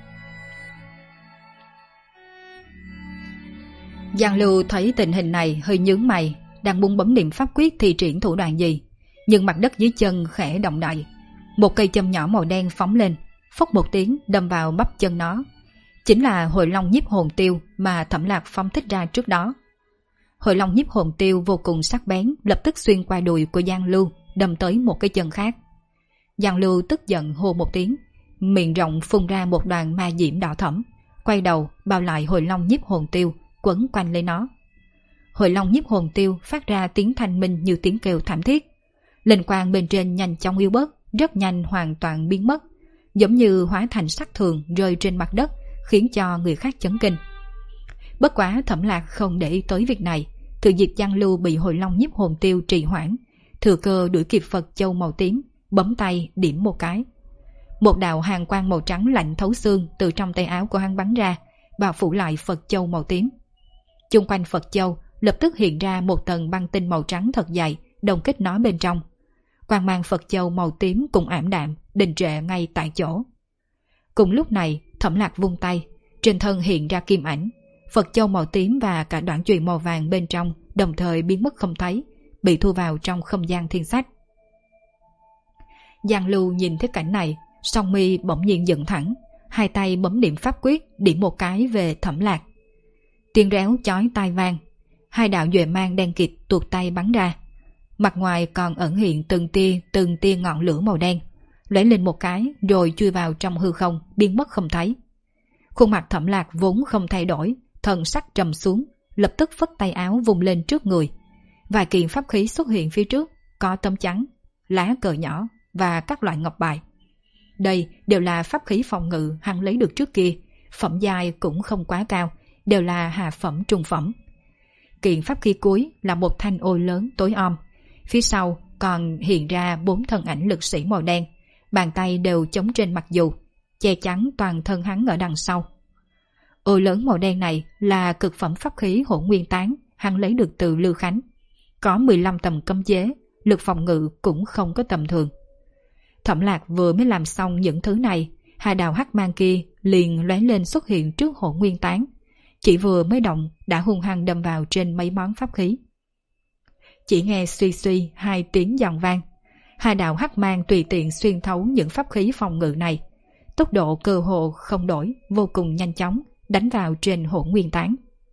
Giang Lưu thấy tình hình này hơi nhướng mày, đang muốn bấm niệm pháp quyết thi triển thủ đoạn gì, nhưng mặt đất dưới chân khẽ động đậy, một cây châm nhỏ màu đen phóng lên, phốc một tiếng đâm vào bắp chân nó. Chính là Hồi Long Nhiếp Hồn Tiêu mà Thẩm Lạc phóng thích ra trước đó. Hồi Long Nhiếp Hồn Tiêu vô cùng sắc bén, lập tức xuyên qua đùi của Giang Lưu, đâm tới một cái chân khác. Giang Lưu tức giận hô một tiếng, miệng rộng phun ra một đoàn ma diễm đỏ thẫm, quay đầu bao lại Hồi Long Nhiếp Hồn Tiêu, quấn quanh lấy nó. Hồi Long Nhiếp Hồn Tiêu phát ra tiếng thanh minh như tiếng kêu thảm thiết. Linh quang bên trên nhanh chóng yếu bớt, rất nhanh hoàn toàn biến mất, giống như hóa thành sắc thường rơi trên mặt đất, khiến cho người khác chấn kinh. Bất quá Thẩm Lạc không để ý tới việc này, thừa dịp Giang Lưu bị Hồi Long Nhiếp Hồn Tiêu trì hoãn, thừa cơ đuổi kịp Phật châu màu tím, bấm tay điểm một cái. Một đạo hàn quang màu trắng lạnh thấu xương từ trong tay áo của hắn bắn ra, bao phủ lại Phật châu màu tím. Chung quanh Phật châu lập tức hiện ra một tầng băng tinh màu trắng thật dày, đồng kết nó bên trong. Quang mang Phật châu màu tím cũng ảm đạm, đình trệ ngay tại chỗ. Cùng lúc này, Thẩm Lạc vung tay, trên thân hiện ra kim ảnh, Phật châu màu tím và cả đoạn chùy màu vàng bên trong đồng thời biến mất không thấy, bị thu vào trong không gian thiên sách. Giang Lưu nhìn thấy cảnh này, song mi bỗng nhiên dựng thẳng, hai tay bấm niệm pháp quyết, điểm một cái về Thẩm Lạc. Tiếng réo chói tai vang, hai đạo duệ mang đen kịt tuột tay bắn ra. Mặt ngoài còn ẩn hiện từng tia ngọn lửa màu đen, lóe lên một cái rồi chui vào trong hư không, biến mất không thấy. Khuôn mặt Thẩm Lạc vốn không thay đổi, thần sắc trầm xuống, lập tức phất tay áo vung lên trước người. Vài kiện pháp khí xuất hiện phía trước, có tấm chắn, lá cờ nhỏ và các loại ngọc bài. Đây đều là pháp khí phòng ngự hắn lấy được trước kia, phẩm giai cũng không quá cao, đều là hạ phẩm trung phẩm. Kiện pháp khí cuối là một thanh ô lớn tối om, phía sau còn hiện ra 4 thân ảnh lực sĩ màu đen, bàn tay đều chống trên mặt dù, che chắn toàn thân hắn ở đằng sau. Ô lớn màu đen này là cực phẩm pháp khí Hỗn Nguyên Tán hắn lấy được từ Lưu Khánh, có 15 tầm cấm chế, lực phòng ngự cũng không có tầm thường. Thẩm Lạc vừa mới làm xong những thứ này, hai đạo hắc mang kia liền lóe lên xuất hiện trước Hỗn Nguyên Tán, chỉ vừa mới động đã hung hăng đâm vào trên mấy món pháp khí. Chỉ nghe suy suy hai tiếng giòn vang, hai đạo hắc mang tùy tiện xuyên thấu những pháp khí phòng ngự này, tốc độ cơ hồ không đổi, vô cùng nhanh chóng đánh vào trên Hỗn Nguyên Tán.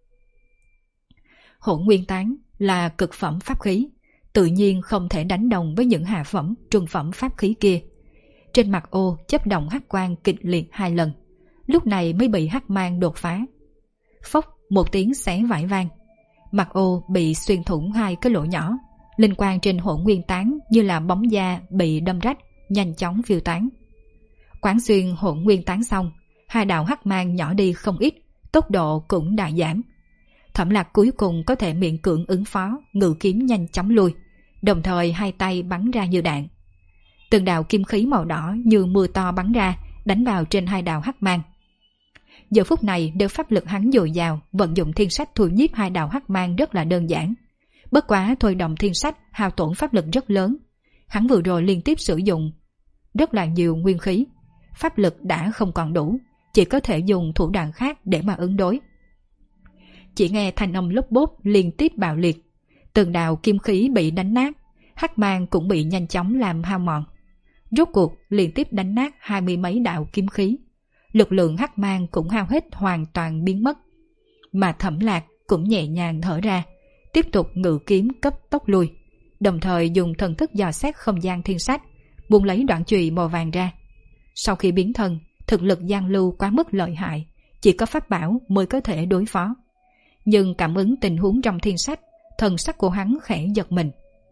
Hỗn Nguyên Tán là cực phẩm pháp khí, tự nhiên không thể đánh đồng với những hạ phẩm, trung phẩm pháp khí kia. Trên mặt ô chớp động hắc quang kịch liệt 2 lần, lúc này mới bị hắc mang đột phá. Phốc một tiếng xé vải vang, Mặt ô bị xuyên thủng hai cái lỗ nhỏ, linh quang trên Hỗn Nguyên Tán như là bóng da bị đâm rách, nhanh chóng phiêu tán. Quán xuyên Hỗn Nguyên Tán xong, hai đạo hắc mang nhỏ đi không ít, tốc độ cũng đã giảm. Thẩm Lạc cuối cùng có thể miễn cưỡng ứng phó, ngự kiếm nhanh chóng lui, đồng thời hai tay bắn ra như đạn. Từng đạo kim khí màu đỏ như mưa to bắn ra, đánh vào trên hai đạo hắc mang. Giờ phút này đều pháp lực hắn dồi dào, vận dụng thiên sách thu nhiếp hai đạo hắc mang rất là đơn giản. Bất quá thôi động thiên sách hao tổn pháp lực rất lớn. Hắn vừa rồi liên tiếp sử dụng rất là nhiều nguyên khí, pháp lực đã không còn đủ, chỉ có thể dùng thủ đoạn khác để mà ứng đối. Chỉ nghe thanh âm lốp bốp liên tiếp bạo liệt, từng đạo kim khí bị đánh nát, hắc mang cũng bị nhanh chóng làm hao mòn. Rốt cuộc liên tiếp đánh nát 20 mấy đạo kim khí, lực lượng hắc mang cũng hao hết hoàn toàn biến mất. Mà Thẩm Lạc cũng nhẹ nhàng thở ra, tiếp tục ngự kiếm cấp tốc lui, đồng thời dùng thần thức dò xét không gian thiên sách, muốn lấy đoạn chùy màu vàng ra. Sau khi biến thân, thực lực Giang Lưu quá mức lợi hại, chỉ có pháp bảo mới có thể đối phó. Nhưng cảm ứng tình huống trong thiên sách, thần sắc của hắn khẽ giật mình.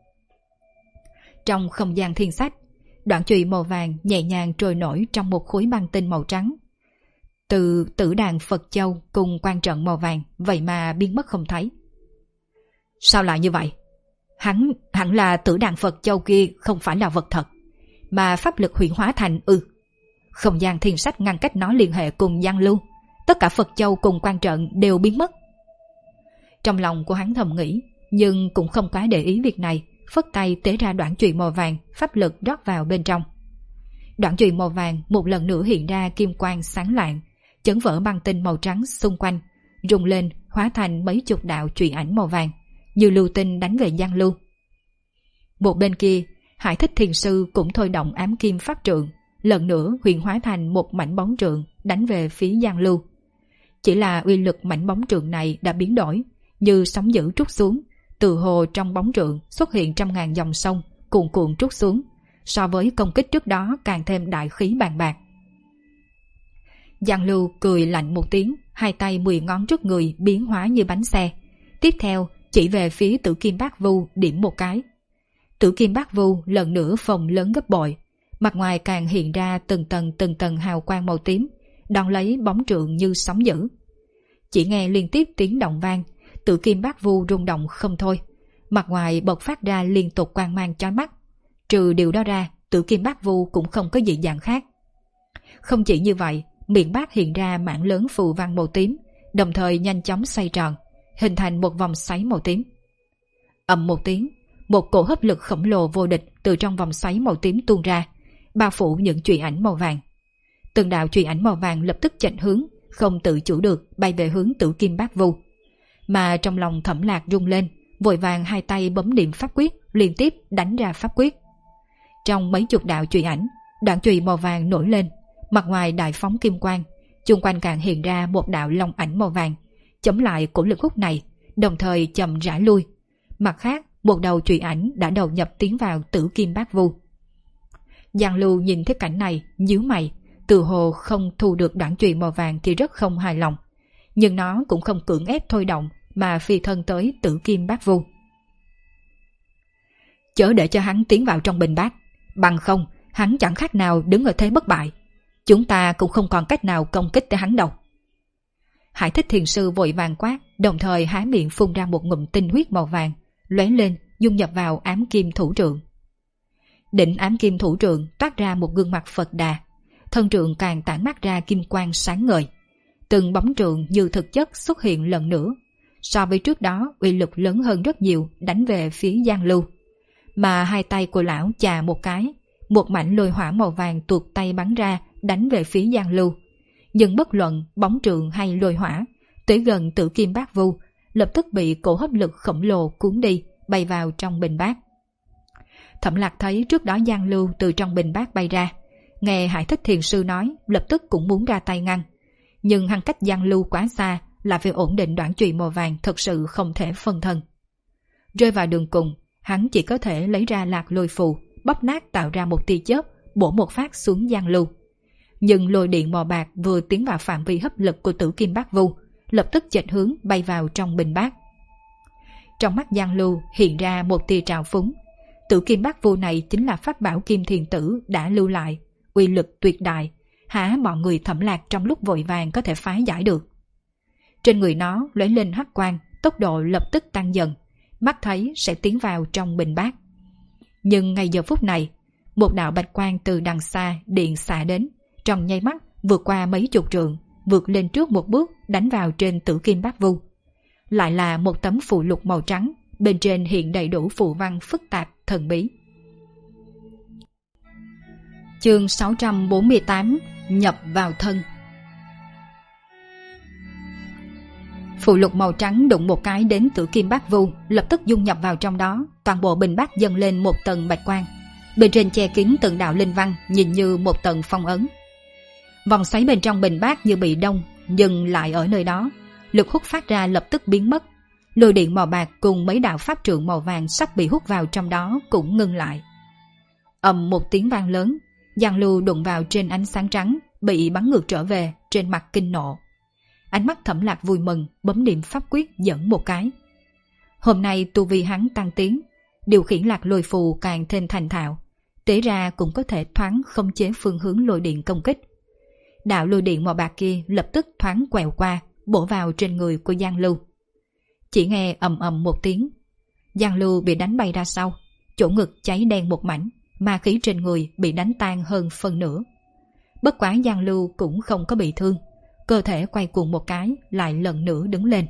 Trong không gian thiên sách, đoạn chùy màu vàng nhẹ nhàng trôi nổi trong một khối băng tinh màu trắng. Từ tử đàn Phật Châu cùng quan trận màu vàng vậy mà biến mất không thấy. Sao lại như vậy? Hẳn là tử đàn Phật Châu kia không phải là vật thật, mà pháp lực huyễn hóa thành không gian thiên sách ngăn cách nó liên hệ cùng Giang Lưu, tất cả Phật Châu cùng quan trận đều biến mất. Trong lòng của hắn thầm nghĩ, nhưng cũng không quá để ý việc này, phất tay tế ra đoạn chùy màu vàng, pháp lực rót vào bên trong. Đoạn chùy màu vàng một lần nữa hiện ra kim quang sáng lạng, chấn vỡ băng tinh màu trắng xung quanh, rung lên hóa thành mấy chục đạo chùy ảnh màu vàng, như lưu tinh đánh về Giang Lưu. Một bên kia, Hải Thích Thiền Sư cũng thôi động ám kim pháp trượng, lần nữa huyền hóa thành một mảnh bóng trượng đánh về phía Giang Lưu. Chỉ là uy lực mảnh bóng trượng này đã biến đổi, như sóng dữ trút xuống, từ hồ trong bóng trượng xuất hiện trăm ngàn dòng sông cuồn cuộn trút xuống, so với công kích trước đó càng thêm đại khí bàn bạc. Giang Lưu cười lạnh một tiếng, hai tay 10 ngón trước người biến hóa như bánh xe, tiếp theo chỉ về phía Tử Kim Bát Vu điểm một cái. Tử Kim Bát Vu lần nữa phồng lớn gấp bội, mặt ngoài càng hiện ra từng tầng hào quang màu tím, đón lấy bóng trượng như sóng dữ. Chỉ nghe liên tiếp tiếng động vang, Tử Kim Bát Vu rung động không thôi, mặt ngoài bộc phát ra liên tục quang mang chói mắt. Trừ điều đó ra, Tử Kim Bát Vu cũng không có dị dạng khác. Không chỉ như vậy, miệng bát hiện ra mảng lớn phù văn màu tím, đồng thời nhanh chóng xoay tròn, hình thành một vòng xoáy màu tím. Ầm một tiếng, một cổ hấp lực khổng lồ vô địch từ trong vòng xoáy màu tím tuôn ra, bao phủ những chùy ảnh màu vàng. Từng đạo chùy ảnh màu vàng lập tức chệch hướng, không tự chủ được bay về hướng Tử Kim Bát Vu. Mà trong lòng Thẩm Lạc rung lên, vội vàng hai tay bấm niệm pháp quyết, liên tiếp đánh ra pháp quyết. Trong mấy chục đạo chùy ảnh, đoạn chùy màu vàng nổi lên, mặt ngoài đại phóng kim quang, chung quanh càng hiện ra một đạo long ảnh màu vàng, chống lại cổ lực hút này, đồng thời chậm rãi lui. Mặt khác, một đầu chùy ảnh đã đầu nhập tiến vào Tử Kim Bát Vu. Giang Lưu nhìn thấy cảnh này, nhíu mày, từ hồ không thu được đoạn chùy màu vàng thì rất không hài lòng, nhưng nó cũng không cưỡng ép thôi động mà phi thân tới Tử Kim Bát Vu. Chớ để cho hắn tiến vào trong bình bát, bằng không hắn chẳng khác nào đứng ở thế bất bại, chúng ta cũng không còn cách nào công kích tới hắn đâu. Hải Thích Thiền Sư vội vàng quát, đồng thời há miệng phun ra một ngụm tinh huyết màu vàng, lóe lên dung nhập vào ám kim thủ trượng. Đỉnh ám kim thủ trượng toát ra một gương mặt Phật Đà, thân trượng càng tản mát ra kim quang sáng ngời. Từng bóng trượng như thực chất xuất hiện lần nữa, so với trước đó uy lực lớn hơn rất nhiều, đánh về phía Giang Lưu. Mà hai tay của lão chà một cái, một mảnh lôi hỏa màu vàng tuột tay bắn ra đánh về phía Giang Lưu. Nhưng bất luận bóng trượng hay lôi hỏa, tới gần Tử Kim Bát Vu, lập tức bị cổ hấp lực khổng lồ cuốn đi, bay vào trong bình bát. Thẩm Lạc thấy trước đó Giang Lưu từ trong bình bát bay ra, nghe Hải Thích Thiền Sư nói, lập tức cũng muốn ra tay ngăn. Nhưng hắn cách Giang Lưu quá xa, là việc ổn định đoạn chùy màu vàng thật sự không thể phân thân. Rơi vào đường cùng, hắn chỉ có thể lấy ra lạc lôi phù, bóp nát tạo ra một tia chớp, bổ một phát xuống Giang Lưu. Nhưng lôi điện màu bạc vừa tiến vào phạm vi hấp lực của Tử Kim Bát Vu, lập tức chệch hướng bay vào trong bình bát. Trong mắt Giang Lưu hiện ra một tia trào phúng. Tử kim bát vu này chính là pháp bảo Kim Thiền Tử đã lưu lại, uy lực tuyệt đại, há mọi người Thẩm Lạc trong lúc vội vàng có thể phá giải được. Trên người nó lóe lên hắc quang, tốc độ lập tức tăng dần, mắt thấy sẽ tiến vào trong bình bát. Nhưng ngay giờ phút này, một đạo bạch quang từ đằng xa điện xạ đến, trong nháy mắt vượt qua mấy chục trượng, vượt lên trước một bước đánh vào trên tử kim bát vu. Lại là một tấm phù lục màu trắng, bên trên hiện đầy đủ phù văn phức tạp thần bí. Chương 648 nhập vào thân. Phù lục màu trắng đụng một cái đến tử kim bát vu, lập tức dung nhập vào trong đó, toàn bộ bình bát dâng lên một tầng bạch quang. Bên trên che kín từng đạo linh văn, nhìn như một tầng phong ấn. Vòng xoáy bên trong bình bát như bị đông, dừng lại ở nơi đó. Lực hút phát ra lập tức biến mất. Lôi điện màu bạc cùng mấy đạo pháp trượng màu vàng sắp bị hút vào trong đó cũng ngưng lại. Ầm một tiếng vang lớn, Giang Lưu đụng vào trên ánh sáng trắng, bị bắn ngược trở về, trên mặt kinh nộ. Ánh mắt Thẩm Lạc vui mừng, bấm niệm pháp quyết dẫn một cái. Hôm nay tu vi hắn tăng tiến, điều khiển lạc lôi phù càng thêm thành thạo, tế ra cũng có thể thoáng khống chế phương hướng lôi điện công kích. Đạo lôi điện màu bạc kia lập tức thoáng quẹo qua, bổ vào trên người của Giang Lưu. Chỉ nghe ầm ầm một tiếng, Giang Lưu bị đánh bay ra sau, chỗ ngực cháy đen một mảnh, ma khí trên người bị đánh tan hơn phân nửa. Bất quá Giang Lưu cũng không có bị thương, cơ thể quay cuồng một cái, lại lần nữa đứng lên.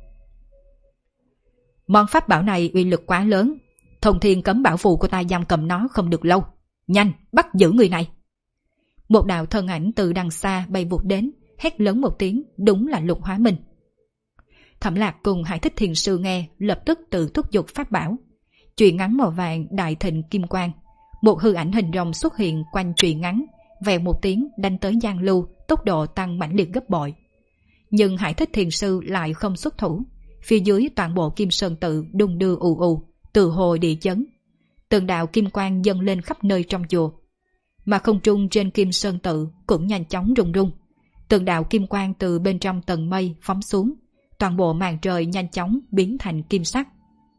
Món pháp bảo này uy lực quá lớn, Thông Thiên cấm bảo phù của ta giam cầm nó không được lâu. Nhanh, bắt giữ người này. Một đạo thân ảnh từ đằng xa bay vụt đến, hét lớn một tiếng, đúng là Lục Hóa Minh. Thẩm Lạc cùng Hải Thích Thiền Sư nghe, lập tức tự thúc giục pháp bảo. Chùy ngắn màu vàng đại thịnh kim quang, một hư ảnh hình rồng xuất hiện quanh chùy ngắn, vèo một tiếng đánh tới Giang Lưu, tốc độ tăng mãnh liệt gấp bội. Nhưng Hải Thích Thiền Sư lại không xuất thủ, phía dưới toàn bộ Kim Sơn Tự đung đưa ù ù, từ hồ địa chấn. Từng đạo kim quang dâng lên khắp nơi trong chùa, mà không trung trên Kim Sơn Tự cũng nhanh chóng rung rung. Từng đạo kim quang từ bên trong tầng mây phóng xuống, toàn bộ màn trời nhanh chóng biến thành kim sắc.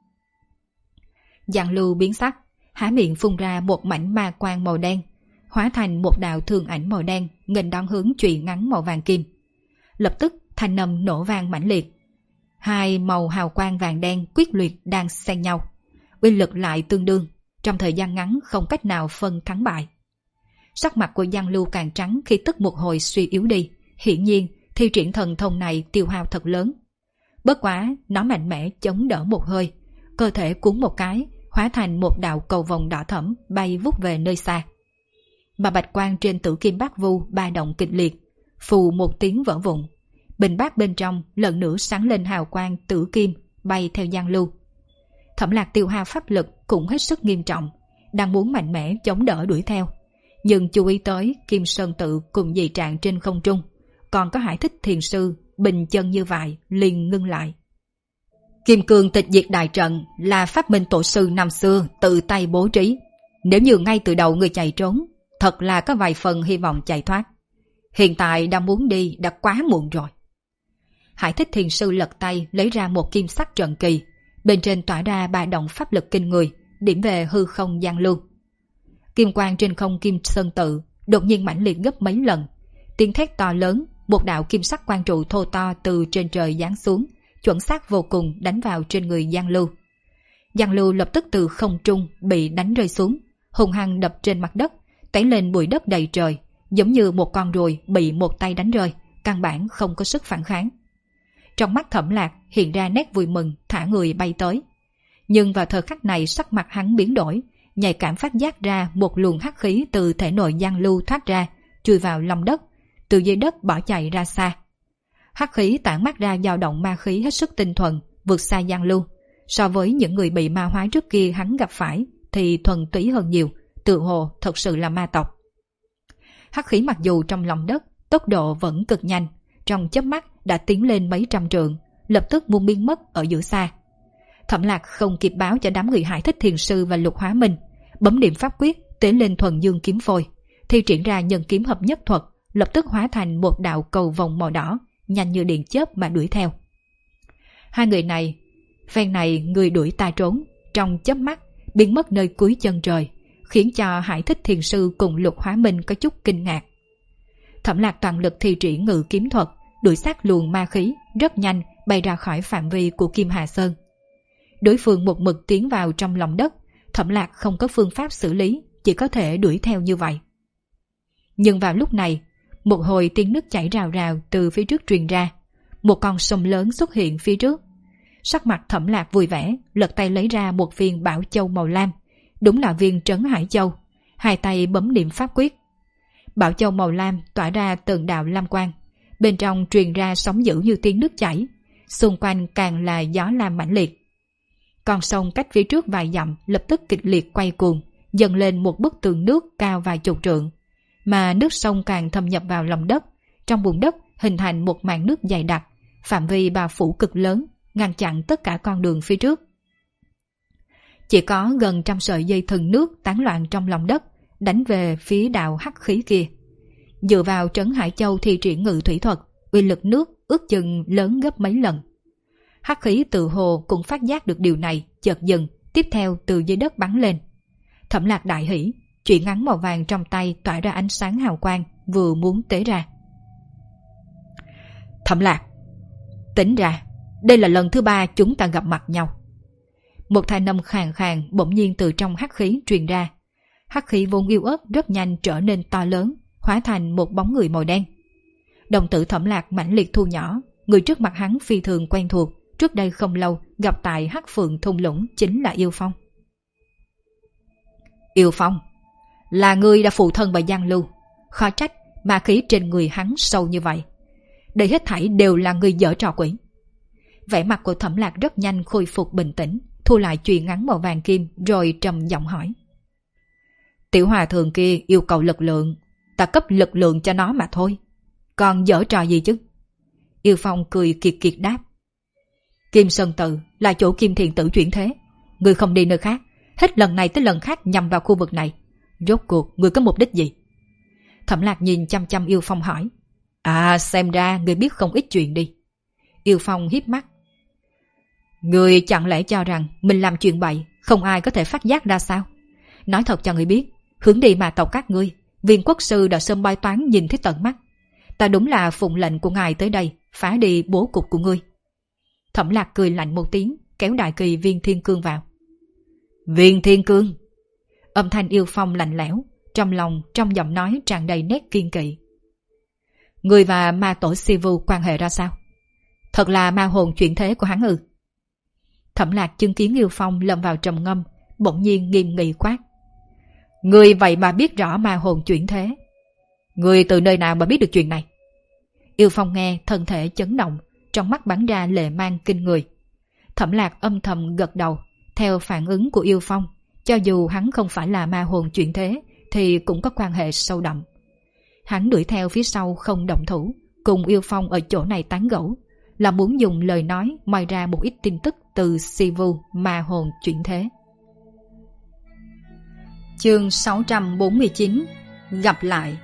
Giang Lưu biến sắc, há miệng phun ra một mảnh ma quang màu đen, hóa thành một đạo thương ảnh màu đen nghênh đón hướng chùy ngắn màu vàng kim. Lập tức thanh âm nổ vang mãnh liệt, hai màu hào quang vàng đen quyết liệt đang xen nhau, uy lực lại tương đương, trong thời gian ngắn không cách nào phân thắng bại. Sắc mặt của Giang Lưu càng trắng khi tức một hồi suy yếu đi, hiển nhiên thi triển thần thông này tiêu hao thật lớn. Bất quá nó mạnh mẽ chống đỡ một hơi, cơ thể cuốn một cái, hóa thành một đạo cầu vồng đỏ thẫm bay vút về nơi xa. Mà bạch quang trên tử kim bát vu ba động kịch liệt, phù một tiếng vỡ vụn. Bình bát bên trong lần nữa sáng lên hào quang tử kim bay theo Giang Lưu. Thẩm Lạc tiêu hao pháp lực cũng hết sức nghiêm trọng, đang muốn mạnh mẽ chống đỡ đuổi theo, nhưng chú ý tới Kim Sơn Tự cùng dị trạng trên không trung, còn có Hải Thích Thiền Sư bình chân như vậy, liền ngưng lại. Kim Cương Tịch Diệt Đại Trận là phát minh tổ sư năm xưa tự tay bố trí, nếu như ngay từ đầu người chạy trốn, thật là có vài phần hy vọng chạy thoát. Hiện tại đang muốn đi đã quá muộn rồi. Hải Thích Thiền Sư lật tay lấy ra một kim sắc trận kỳ, bên trên tỏa ra ba động pháp lực kinh người, điểm về hư không Giang Lưu. Kim quang trên không Kim Sơn Tự đột nhiên mãnh liệt gấp mấy lần, tiếng thét to lớn, một đạo kim sắc quang trụ thô to từ trên trời giáng xuống, chuẩn xác vô cùng đánh vào trên người Giang Lưu. Giang Lưu lập tức từ không trung bị đánh rơi xuống, hung hăng đập trên mặt đất, tóe lên bụi đất đầy trời, giống như một con ruồi bị một tay đánh rơi, căn bản không có sức phản kháng. Trong mắt Thẩm Lạc hiện ra nét vui mừng, thả người bay tới. Nhưng vào thời khắc này sắc mặt hắn biến đổi, nhạy cảm phát giác ra một luồng hắc khí từ thể nội Giang Lưu thoát ra, chui vào lòng đất, từ dưới đất bỏ chạy ra xa. Hắc khí tản mát ra dao động ma khí hết sức tinh thuần, vượt xa Giang Lưu. So với những người bị ma hóa trước kia hắn gặp phải thì thuần túy hơn nhiều, tự hồ thật sự là ma tộc. Hắc khí mặc dù trong lòng đất, tốc độ vẫn cực nhanh, trong chớp mắt đã tiến lên mấy trăm trượng, lập tức muốn biến mất ở giữa xa. Thẩm Lạc không kịp báo cho đám người Hải Thích Thiền Sư và Lục Hóa Minh, bấm điểm pháp quyết tế lên thuần dương kiếm phôi, thi triển ra nhân kiếm hợp nhất thuật, lập tức hóa thành một đạo cầu vồng màu đỏ, nhanh như điện chớp mà đuổi theo. Hai người này Phen này người đuổi ta trốn, trong chớp mắt biến mất nơi cuối chân trời, khiến cho Hải Thích Thiền Sư cùng Lục Hóa Minh có chút kinh ngạc. Thẩm Lạc toàn lực thi triển ngự kiếm thuật, đuổi sát luồng ma khí, rất nhanh bay ra khỏi phạm vi của Kim Hà Sơn. Đối phương một mực tiến vào trong lòng đất, Thẩm Lạc không có phương pháp xử lý, chỉ có thể đuổi theo như vậy. Nhưng vào lúc này, một hồi tiếng nước chảy rào rào từ phía trước truyền ra, một con sông lớn xuất hiện phía trước. Sắc mặt Thẩm Lạc vui vẻ, lật tay lấy ra một viên bảo châu màu lam, đúng là viên Trấn Hải Châu, hai tay bấm niệm pháp quyết. Bảo châu màu lam tỏa ra từng đạo lam quang, bên trong truyền ra sóng dữ như tiếng nước chảy, xung quanh càng là gió lam mãnh liệt. Con sông cách phía trước vài dặm lập tức kịch liệt quay cuồng, dần lên một bức tường nước cao vài chục trượng, mà nước sông càng thâm nhập vào lòng đất, trong bùn đất hình thành một màn nước dày đặc, phạm vi bao phủ cực lớn, ngăn chặn tất cả con đường phía trước. Chỉ có gần trăm sợi dây thừng nước tán loạn trong lòng đất, đánh về phía đạo hắc khí kia. Dựa vào Trấn Hải Châu thi triển ngự thủy thuật, uy lực nước ước chừng lớn gấp mấy lần. Hắc khí tự hồ cũng phát giác được điều này, chợt dừng, tiếp theo từ dưới đất bắn lên. Thẩm Lạc đại hỉ, chủy ngắn màu vàng trong tay tỏa ra ánh sáng hào quang, vừa muốn tế ra. Thẩm Lạc, tính ra, đây là lần thứ 3 chúng ta gặp mặt nhau. Một thanh âm khàn khàn bỗng nhiên từ trong hắc khí truyền ra. Hắc khí vốn yếu ớt rất nhanh trở nên to lớn, hóa thành một bóng người màu đen. Đồng tử Thẩm Lạc mãnh liệt thu nhỏ, người trước mặt hắn phi thường quen thuộc, trước đây không lâu gặp tại Hắc Phượng thung lũng chính là Yêu Phong. Yêu Phong, là người đã phụ thân và Giang Lưu, khó trách ma khí trên người hắn sâu như vậy. Đây hết thảy đều là người giở trò quỷ. Vẻ mặt của Thẩm Lạc rất nhanh khôi phục bình tĩnh, thu lại chùy ngắn màu vàng kim rồi trầm giọng hỏi. Tiểu hòa thượng kia yêu cầu lực lượng, ta cấp lực lượng cho nó mà thôi. Còn giở trò gì chứ? Yêu Phong cười kiệt kiệt đáp. Kim Sơn Tự là chỗ Kim Thiền Tử chuyển thế. Người không đi nơi khác, hết lần này tới lần khác nhằm vào khu vực này. Rốt cuộc người có mục đích gì? Thẩm Lạc nhìn chăm chăm Yêu Phong hỏi. À, xem ra người biết không ít chuyện đi. Yêu Phong híp mắt. Người chẳng lẽ cho rằng mình làm chuyện bậy không ai có thể phát giác ra sao? Nói thật cho người biết, hướng đi mà tộc các ngươi, Viên quốc sư đã sớm bói toán nhìn thấy tận mắt. Ta đúng là phụng lệnh của ngài tới đây, phá đi bố cục của ngươi. Thẩm Lạc cười lạnh một tiếng, kéo đại kỳ Viên Thiên Cương vào. Viên Thiên Cương! Âm thanh Yêu Phong lạnh lẽo, trong lòng, trong giọng nói tràn đầy nét kiên kỵ. Người và ma tổ Sivu quan hệ ra sao? Thật là ma hồn chuyển thế của hắn ư? Thẩm Lạc chứng kiến Yêu Phong lâm vào trầm ngâm, bỗng nhiên nghiêm nghị quát. Người vậy mà biết rõ ma hồn chuyển thế. Người từ nơi nào mà biết được chuyện này? Yêu Phong nghe thân thể chấn động, trong mắt bắn ra lệ mang kinh người. Thẩm Lạc âm thầm gật đầu, theo phản ứng của Yêu Phong, cho dù hắn không phải là ma hồn chuyển thế thì cũng có quan hệ sâu đậm. Hắn đuổi theo phía sau không động thủ, cùng Yêu Phong ở chỗ này tán gẫu, là muốn dùng lời nói moi ra một ít tin tức từ Sivu ma hồn chuyển thế. Chương 649 Gặp lại.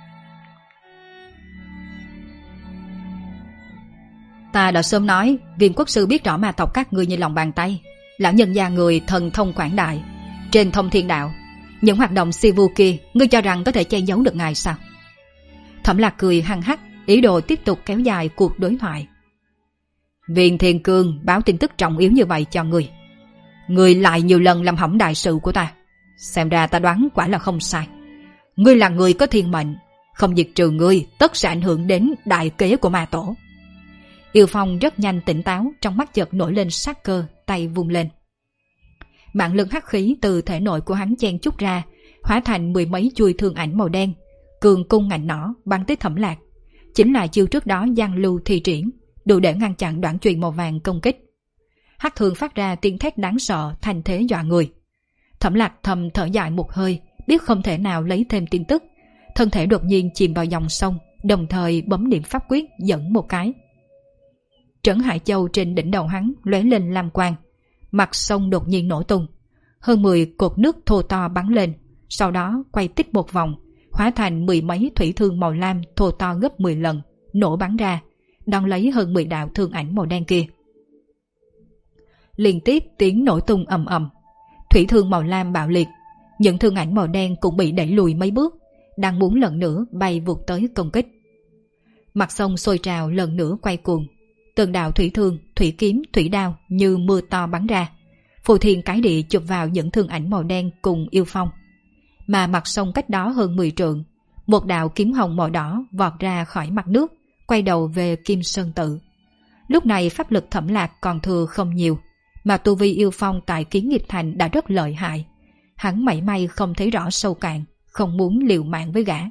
Ta đã sớm nói, Viên quốc sư biết rõ ma tộc các ngươi như lòng bàn tay. Lão nhân gia người thần thông quảng đại, trên thông thiên đạo, những hoạt động Sivu kia, ngươi cho rằng có thể che giấu được ngài sao? Thẩm Lạc cười hăng hắc, ý đồ tiếp tục kéo dài cuộc đối thoại. Viên Thiên Cương báo tin tức trọng yếu như vậy cho ngươi, ngươi lại nhiều lần làm hỏng đại sự của ta. Xem ra ta đoán quả là không sai. Ngươi là người có thiên mệnh, không diệt trừ ngươi tất sẽ ảnh hưởng đến đại kế của ma tổ. Yêu Phong rất nhanh tỉnh táo, trong mắt chợt nổi lên sát cơ, tay vung lên. Mạng lực hắc khí từ thể nội của hắn chen chúc ra, hóa thành mười mấy chuôi thương ảnh màu đen, cường cung ngạnh nỏ bắn tới Thẩm Lạc. Chính là chiêu trước đó Giang Lưu thi triển, đủ để ngăn chặn đoạn chùy màu vàng công kích. Hắc thương phát ra tiếng thét đáng sợ, thành thế dọa người. Thẩm Lạc thầm thở dài một hơi, biết không thể nào lấy thêm tin tức, thân thể đột nhiên chìm vào dòng sông, đồng thời bấm niệm pháp quyết dẫn một cái. Trấn Hải Châu trên đỉnh đầu hắn lóe lên lam quang, mặt sông đột nhiên nổ tung, hơn 10 cột nước thô to bắn lên, sau đó quay tích một vòng, hóa thành mười mấy thủy thương màu lam thô to gấp 10 lần, nổ bắn ra, đón lấy hơn 10 đạo thương ảnh màu đen kia. liên tiếp tiếng nổ tung ầm ầm. Thủy thương màu lam bạo liệt, những thương ảnh màu đen cũng bị đẩy lùi mấy bước, đang muốn lần nữa bay vụt tới công kích. Mặt sông sôi trào lần nữa quay cuồng, từng đạo thủy thương, thủy kiếm, thủy đao như mưa to bắn ra, phù thiên cái địa chụp vào những thương ảnh màu đen cùng yêu phong. Mà mặt sông cách đó hơn 10 trượng, một đạo kiếm hồng màu đỏ vọt ra khỏi mặt nước, quay đầu về Kim Sơn Tự. Lúc này pháp lực Thẩm Lạc còn thừa không nhiều, mà tu vi yêu phong tại Kiến Nghiệp Thành đã rất lợi hại. Hắn mảy may không thấy rõ sâu cạn, không muốn liều mạng với gã.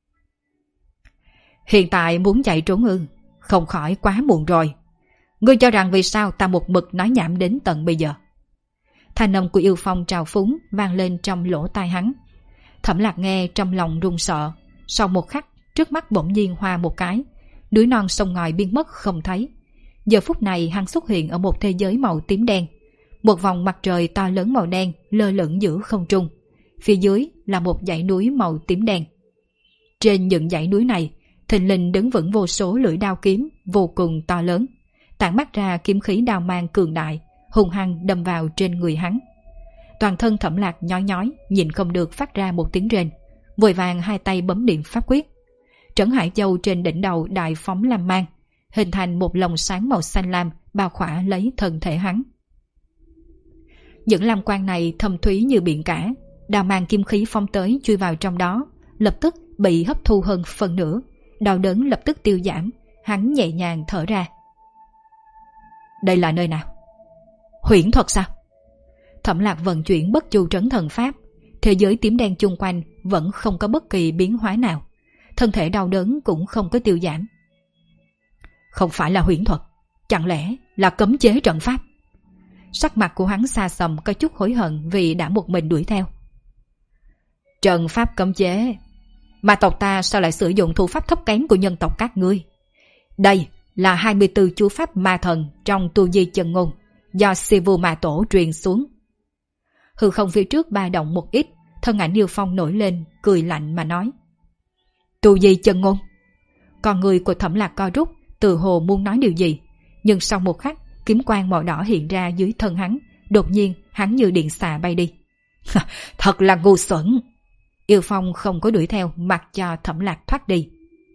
Hiện tại muốn chạy trốn ư? Không khỏi quá muộn rồi. Ngươi cho rằng vì sao ta một mực nói nhảm đến tận bây giờ? Thanh âm của yêu phong trào phúng vang lên trong lỗ tai hắn. Thẩm Lạc nghe trong lòng run sợ. Sau một khắc, trước mắt bỗng nhiên hoa một cái, núi non sông ngòi biến mất không thấy. Giờ phút này hắn xuất hiện ở một thế giới màu tím đen. Một vòng mặt trời to lớn màu đen lơ lửng giữa không trung. Phía dưới là một dãy núi màu tím đen. Trên những dãy núi này, thình lình đứng vững vô số lưỡi đao kiếm vô cùng to lớn, tản mát ra kiếm khí đao mang cường đại, hung hăng đâm vào trên người hắn. Toàn thân Thẩm Lạc nhói nhói, nhìn không được phát ra một tiếng rên, vội vàng hai tay bấm niệm pháp quyết. Trấn Hải Châu trên đỉnh đầu đại phóng lam mang, hình thành một lồng sáng màu xanh lam bao khỏa lấy thân thể hắn. Những lam quang này thâm thúy như biển cả, đao mang kim khí phóng tới chui vào trong đó, lập tức bị hấp thu hơn phần nửa, đau đớn lập tức tiêu giảm, hắn nhẹ nhàng thở ra. Đây là nơi nào? Huyễn thuật sao? Thẩm Lạc vận chuyển bất chu trấn thần pháp, thế giới tím đen chung quanh vẫn không có bất kỳ biến hóa nào, thân thể đau đớn cũng không có tiêu giảm. Không phải là huyễn thuật, chẳng lẽ là cấm chế trận pháp? Sắc mặt của hắn xa xăm có chút hối hận vì đã một mình đuổi theo. Trận pháp cấm chế, mà tộc ta sao lại sử dụng thủ pháp thấp kém của nhân tộc các ngươi? Đây là 24 chú pháp ma thần trong tu di chân ngôn, do Sivu Ma Tổ truyền xuống. Hư không phía trước ba động một ít, thân ảnh yêu phong nổi lên, cười lạnh mà nói. Tu di chân ngôn. Con người của Thẩm Lạc co rút, từ hồ muốn nói điều gì, nhưng sau một khắc, kiếm quang màu đỏ hiện ra dưới thân hắn, đột nhiên hắn như điện xà bay đi. Thật là ngu xuẩn. Yêu phong không có đuổi theo, mặc cho Thẩm Lạc thoát đi.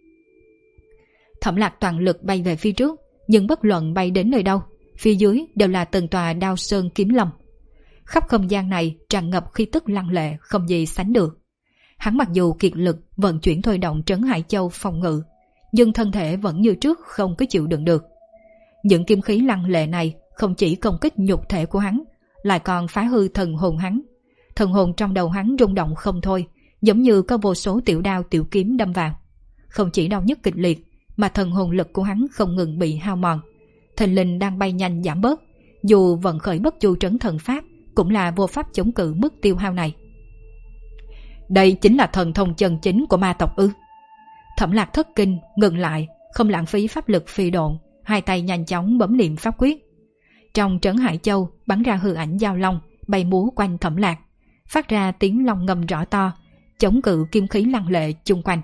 Thẩm Lạc toàn lực bay về phía trước, nhưng bất luận bay đến nơi đâu, phía dưới đều là từng tòa đao sơn kiếm lâm. Khắp không gian này tràn ngập khí tức lăng lệ không gì sánh được. Hắn mặc dù kiệt lực vận chuyển thôi động Trấn Hải Châu phòng ngự, nhưng thân thể vẫn như trước không có chịu đựng được. Những kiếm khí lăng lệ này không chỉ công kích nhục thể của hắn, lại còn phá hư thần hồn hắn. Thần hồn trong đầu hắn rung động không thôi, giống như có vô số tiểu đao tiểu kiếm đâm vào. Không chỉ đau nhức kịch liệt, mà thần hồn lực của hắn không ngừng bị hao mòn. Thần linh đang bay nhanh giảm bớt, dù vận khởi bất chu trấn thần pháp, cũng là vô pháp chống cự mức tiêu hao này. Đây chính là thần thông chân chính của ma tộc ư? Thẩm Lạc thất kinh, ngừng lại, không lãng phí pháp lực phi độn, hai tay nhanh chóng bấm niệm pháp quyết. Trong Trấn Hải Châu bắn ra hư ảnh giao long, bay múa quanh Thẩm Lạc, phát ra tiếng long ngâm rõ to, chống cự kim khí lăng lệ chung quanh.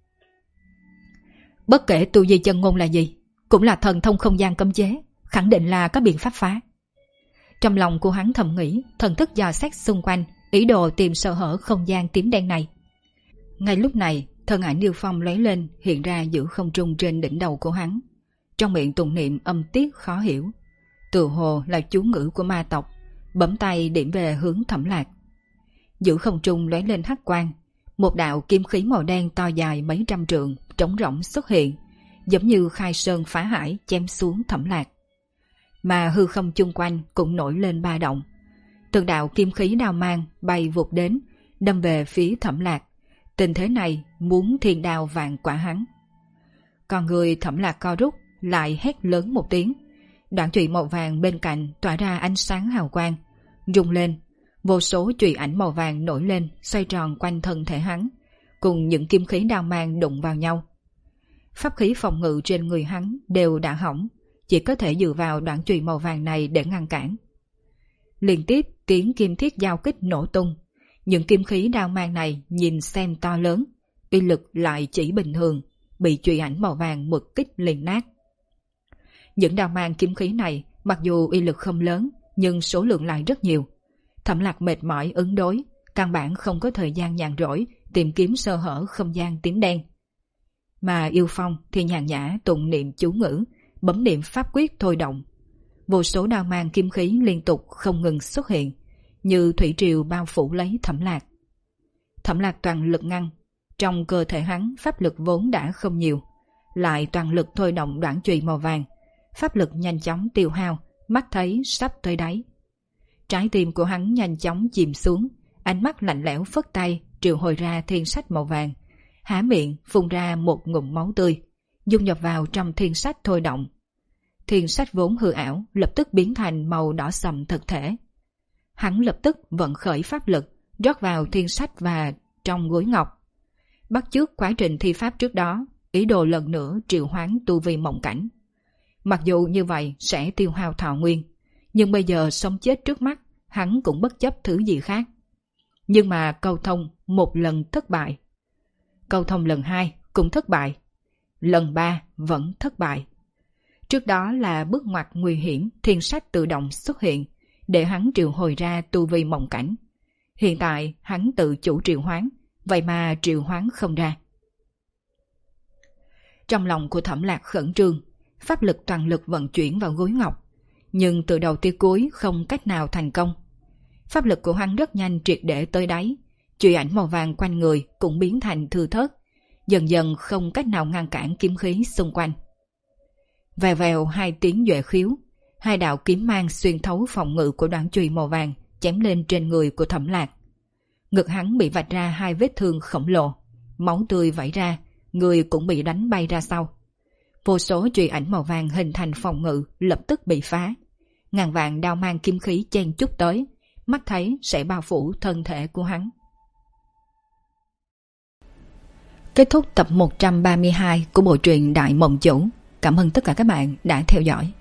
Bất kể tu di chân ngôn là gì, cũng là thần thông không gian cấm chế, khẳng định là có biện pháp phá. Trong lòng của hắn thầm nghĩ, thần thức dò xét xung quanh, ý đồ tìm sơ hở không gian tím đen này. Ngay lúc này, thân ảnh Điêu Phong lóe lên, hiện ra giữa không trung trên đỉnh đầu của hắn. Trong miệng tụng niệm âm tiết khó hiểu, tựa hồ là chú ngữ của ma tộc, bấm tay điểm về hướng Thẩm Lạc. Giữa không trung lóe lên hắc quang, một đạo kim khí màu đen to dài mấy trăm trượng, trống rỗng xuất hiện, giống như khai sơn phá hải chém xuống Thẩm Lạc. Mà hư không chung quanh cũng nổi lên ba động. Từng đạo kim khí đao mang bay vụt đến, đâm về phía Thẩm Lạc. Tình thế này muốn thiên đao vạn quả hắn. Còn người Thẩm Lạc co rút, lại hét lớn một tiếng. Đoạn chùy màu vàng bên cạnh tỏa ra ánh sáng hào quang, rung lên. Vô số chùy ảnh màu vàng nổi lên, xoay tròn quanh thân thể hắn, cùng những kim khí đao mang đụng vào nhau. Pháp khí phòng ngự trên người hắn đều đã hỏng, chỉ có thể dựa vào đoạn chùy màu vàng này để ngăn cản. Liên tiếp tiếng kim thiết giao kích nổ tung, những kim khí đao mang này nhìn xem to lớn, uy lực lại chỉ bình thường, bị chùy ảnh màu vàng một kích liền nát. Những đao mang kim khí này mặc dù uy lực không lớn, nhưng số lượng lại rất nhiều. Thẩm Lạc mệt mỏi ứng đối, căn bản không có thời gian nhàn rỗi tìm kiếm sơ hở không gian tím đen. Mà Yêu Phong thì nhàn nhã tụng niệm chú ngữ, bấm niệm pháp quyết thôi động. Vô số đao mang kim khí liên tục không ngừng xuất hiện, như thủy triều bao phủ lấy Thẩm Lạc. Thẩm Lạc toàn lực ngăn, trong cơ thể hắn pháp lực vốn đã không nhiều, lại toàn lực thôi động đoạn chùy màu vàng, pháp lực nhanh chóng tiêu hao, mắt thấy sắp tới đáy. Trái tim của hắn nhanh chóng chìm xuống, ánh mắt lạnh lẽo phất tay triệu hồi ra thiên sách màu vàng, há miệng phun ra một ngụm máu tươi, dung nhập vào trong thiên sách thôi động. Thiên sách vốn hư ảo lập tức biến thành màu đỏ sậm thực thể. Hắn lập tức vận khởi pháp lực rót vào thiên sách và trong gối ngọc. Bắt chước quá trình thi pháp trước đó, ý đồ lần nữa triệu hoán tu vi mộng cảnh. Mặc dù như vậy sẽ tiêu hao thọ nguyên, nhưng bây giờ sống chết trước mắt, hắn cũng bất chấp thứ gì khác. Nhưng mà câu thông một lần thất bại. Câu thông lần 2 cũng thất bại. Lần 3 vẫn thất bại. Trước đó là bước ngoặt nguy hiểm thiên sách tự động xuất hiện, để hắn triệu hồi ra tu vi mộng cảnh. Hiện tại hắn tự chủ triệu hoán, vậy mà triệu hoán không ra. Trong lòng của Thẩm Lạc khẩn trương, pháp lực toàn lực vận chuyển vào gối ngọc, nhưng từ đầu tới cuối không cách nào thành công. Pháp lực của hắn rất nhanh triệt để tới đáy, chùy ảnh màu vàng quanh người cũng biến thành thưa thớt, dần dần không cách nào ngăn cản kiếm khí xung quanh. Vèo vèo 2 tiếng duệ khiếu, 2 đạo kiếm mang xuyên thấu phòng ngự của đoạn chùy màu vàng chém lên trên người của Thẩm Lạc. Ngực hắn bị vạch ra 2 vết thương khổng lồ, máu tươi vẩy ra, người cũng bị đánh bay ra sau. Vô số chùy ảnh màu vàng hình thành phòng ngự lập tức bị phá. Ngàn vạn đao mang kim khí chen chúc tới, mắt thấy sẽ bao phủ thân thể của hắn. Kết thúc tập 132 của bộ truyện Đại Mộng Chủ. Cảm ơn tất cả các bạn đã theo dõi.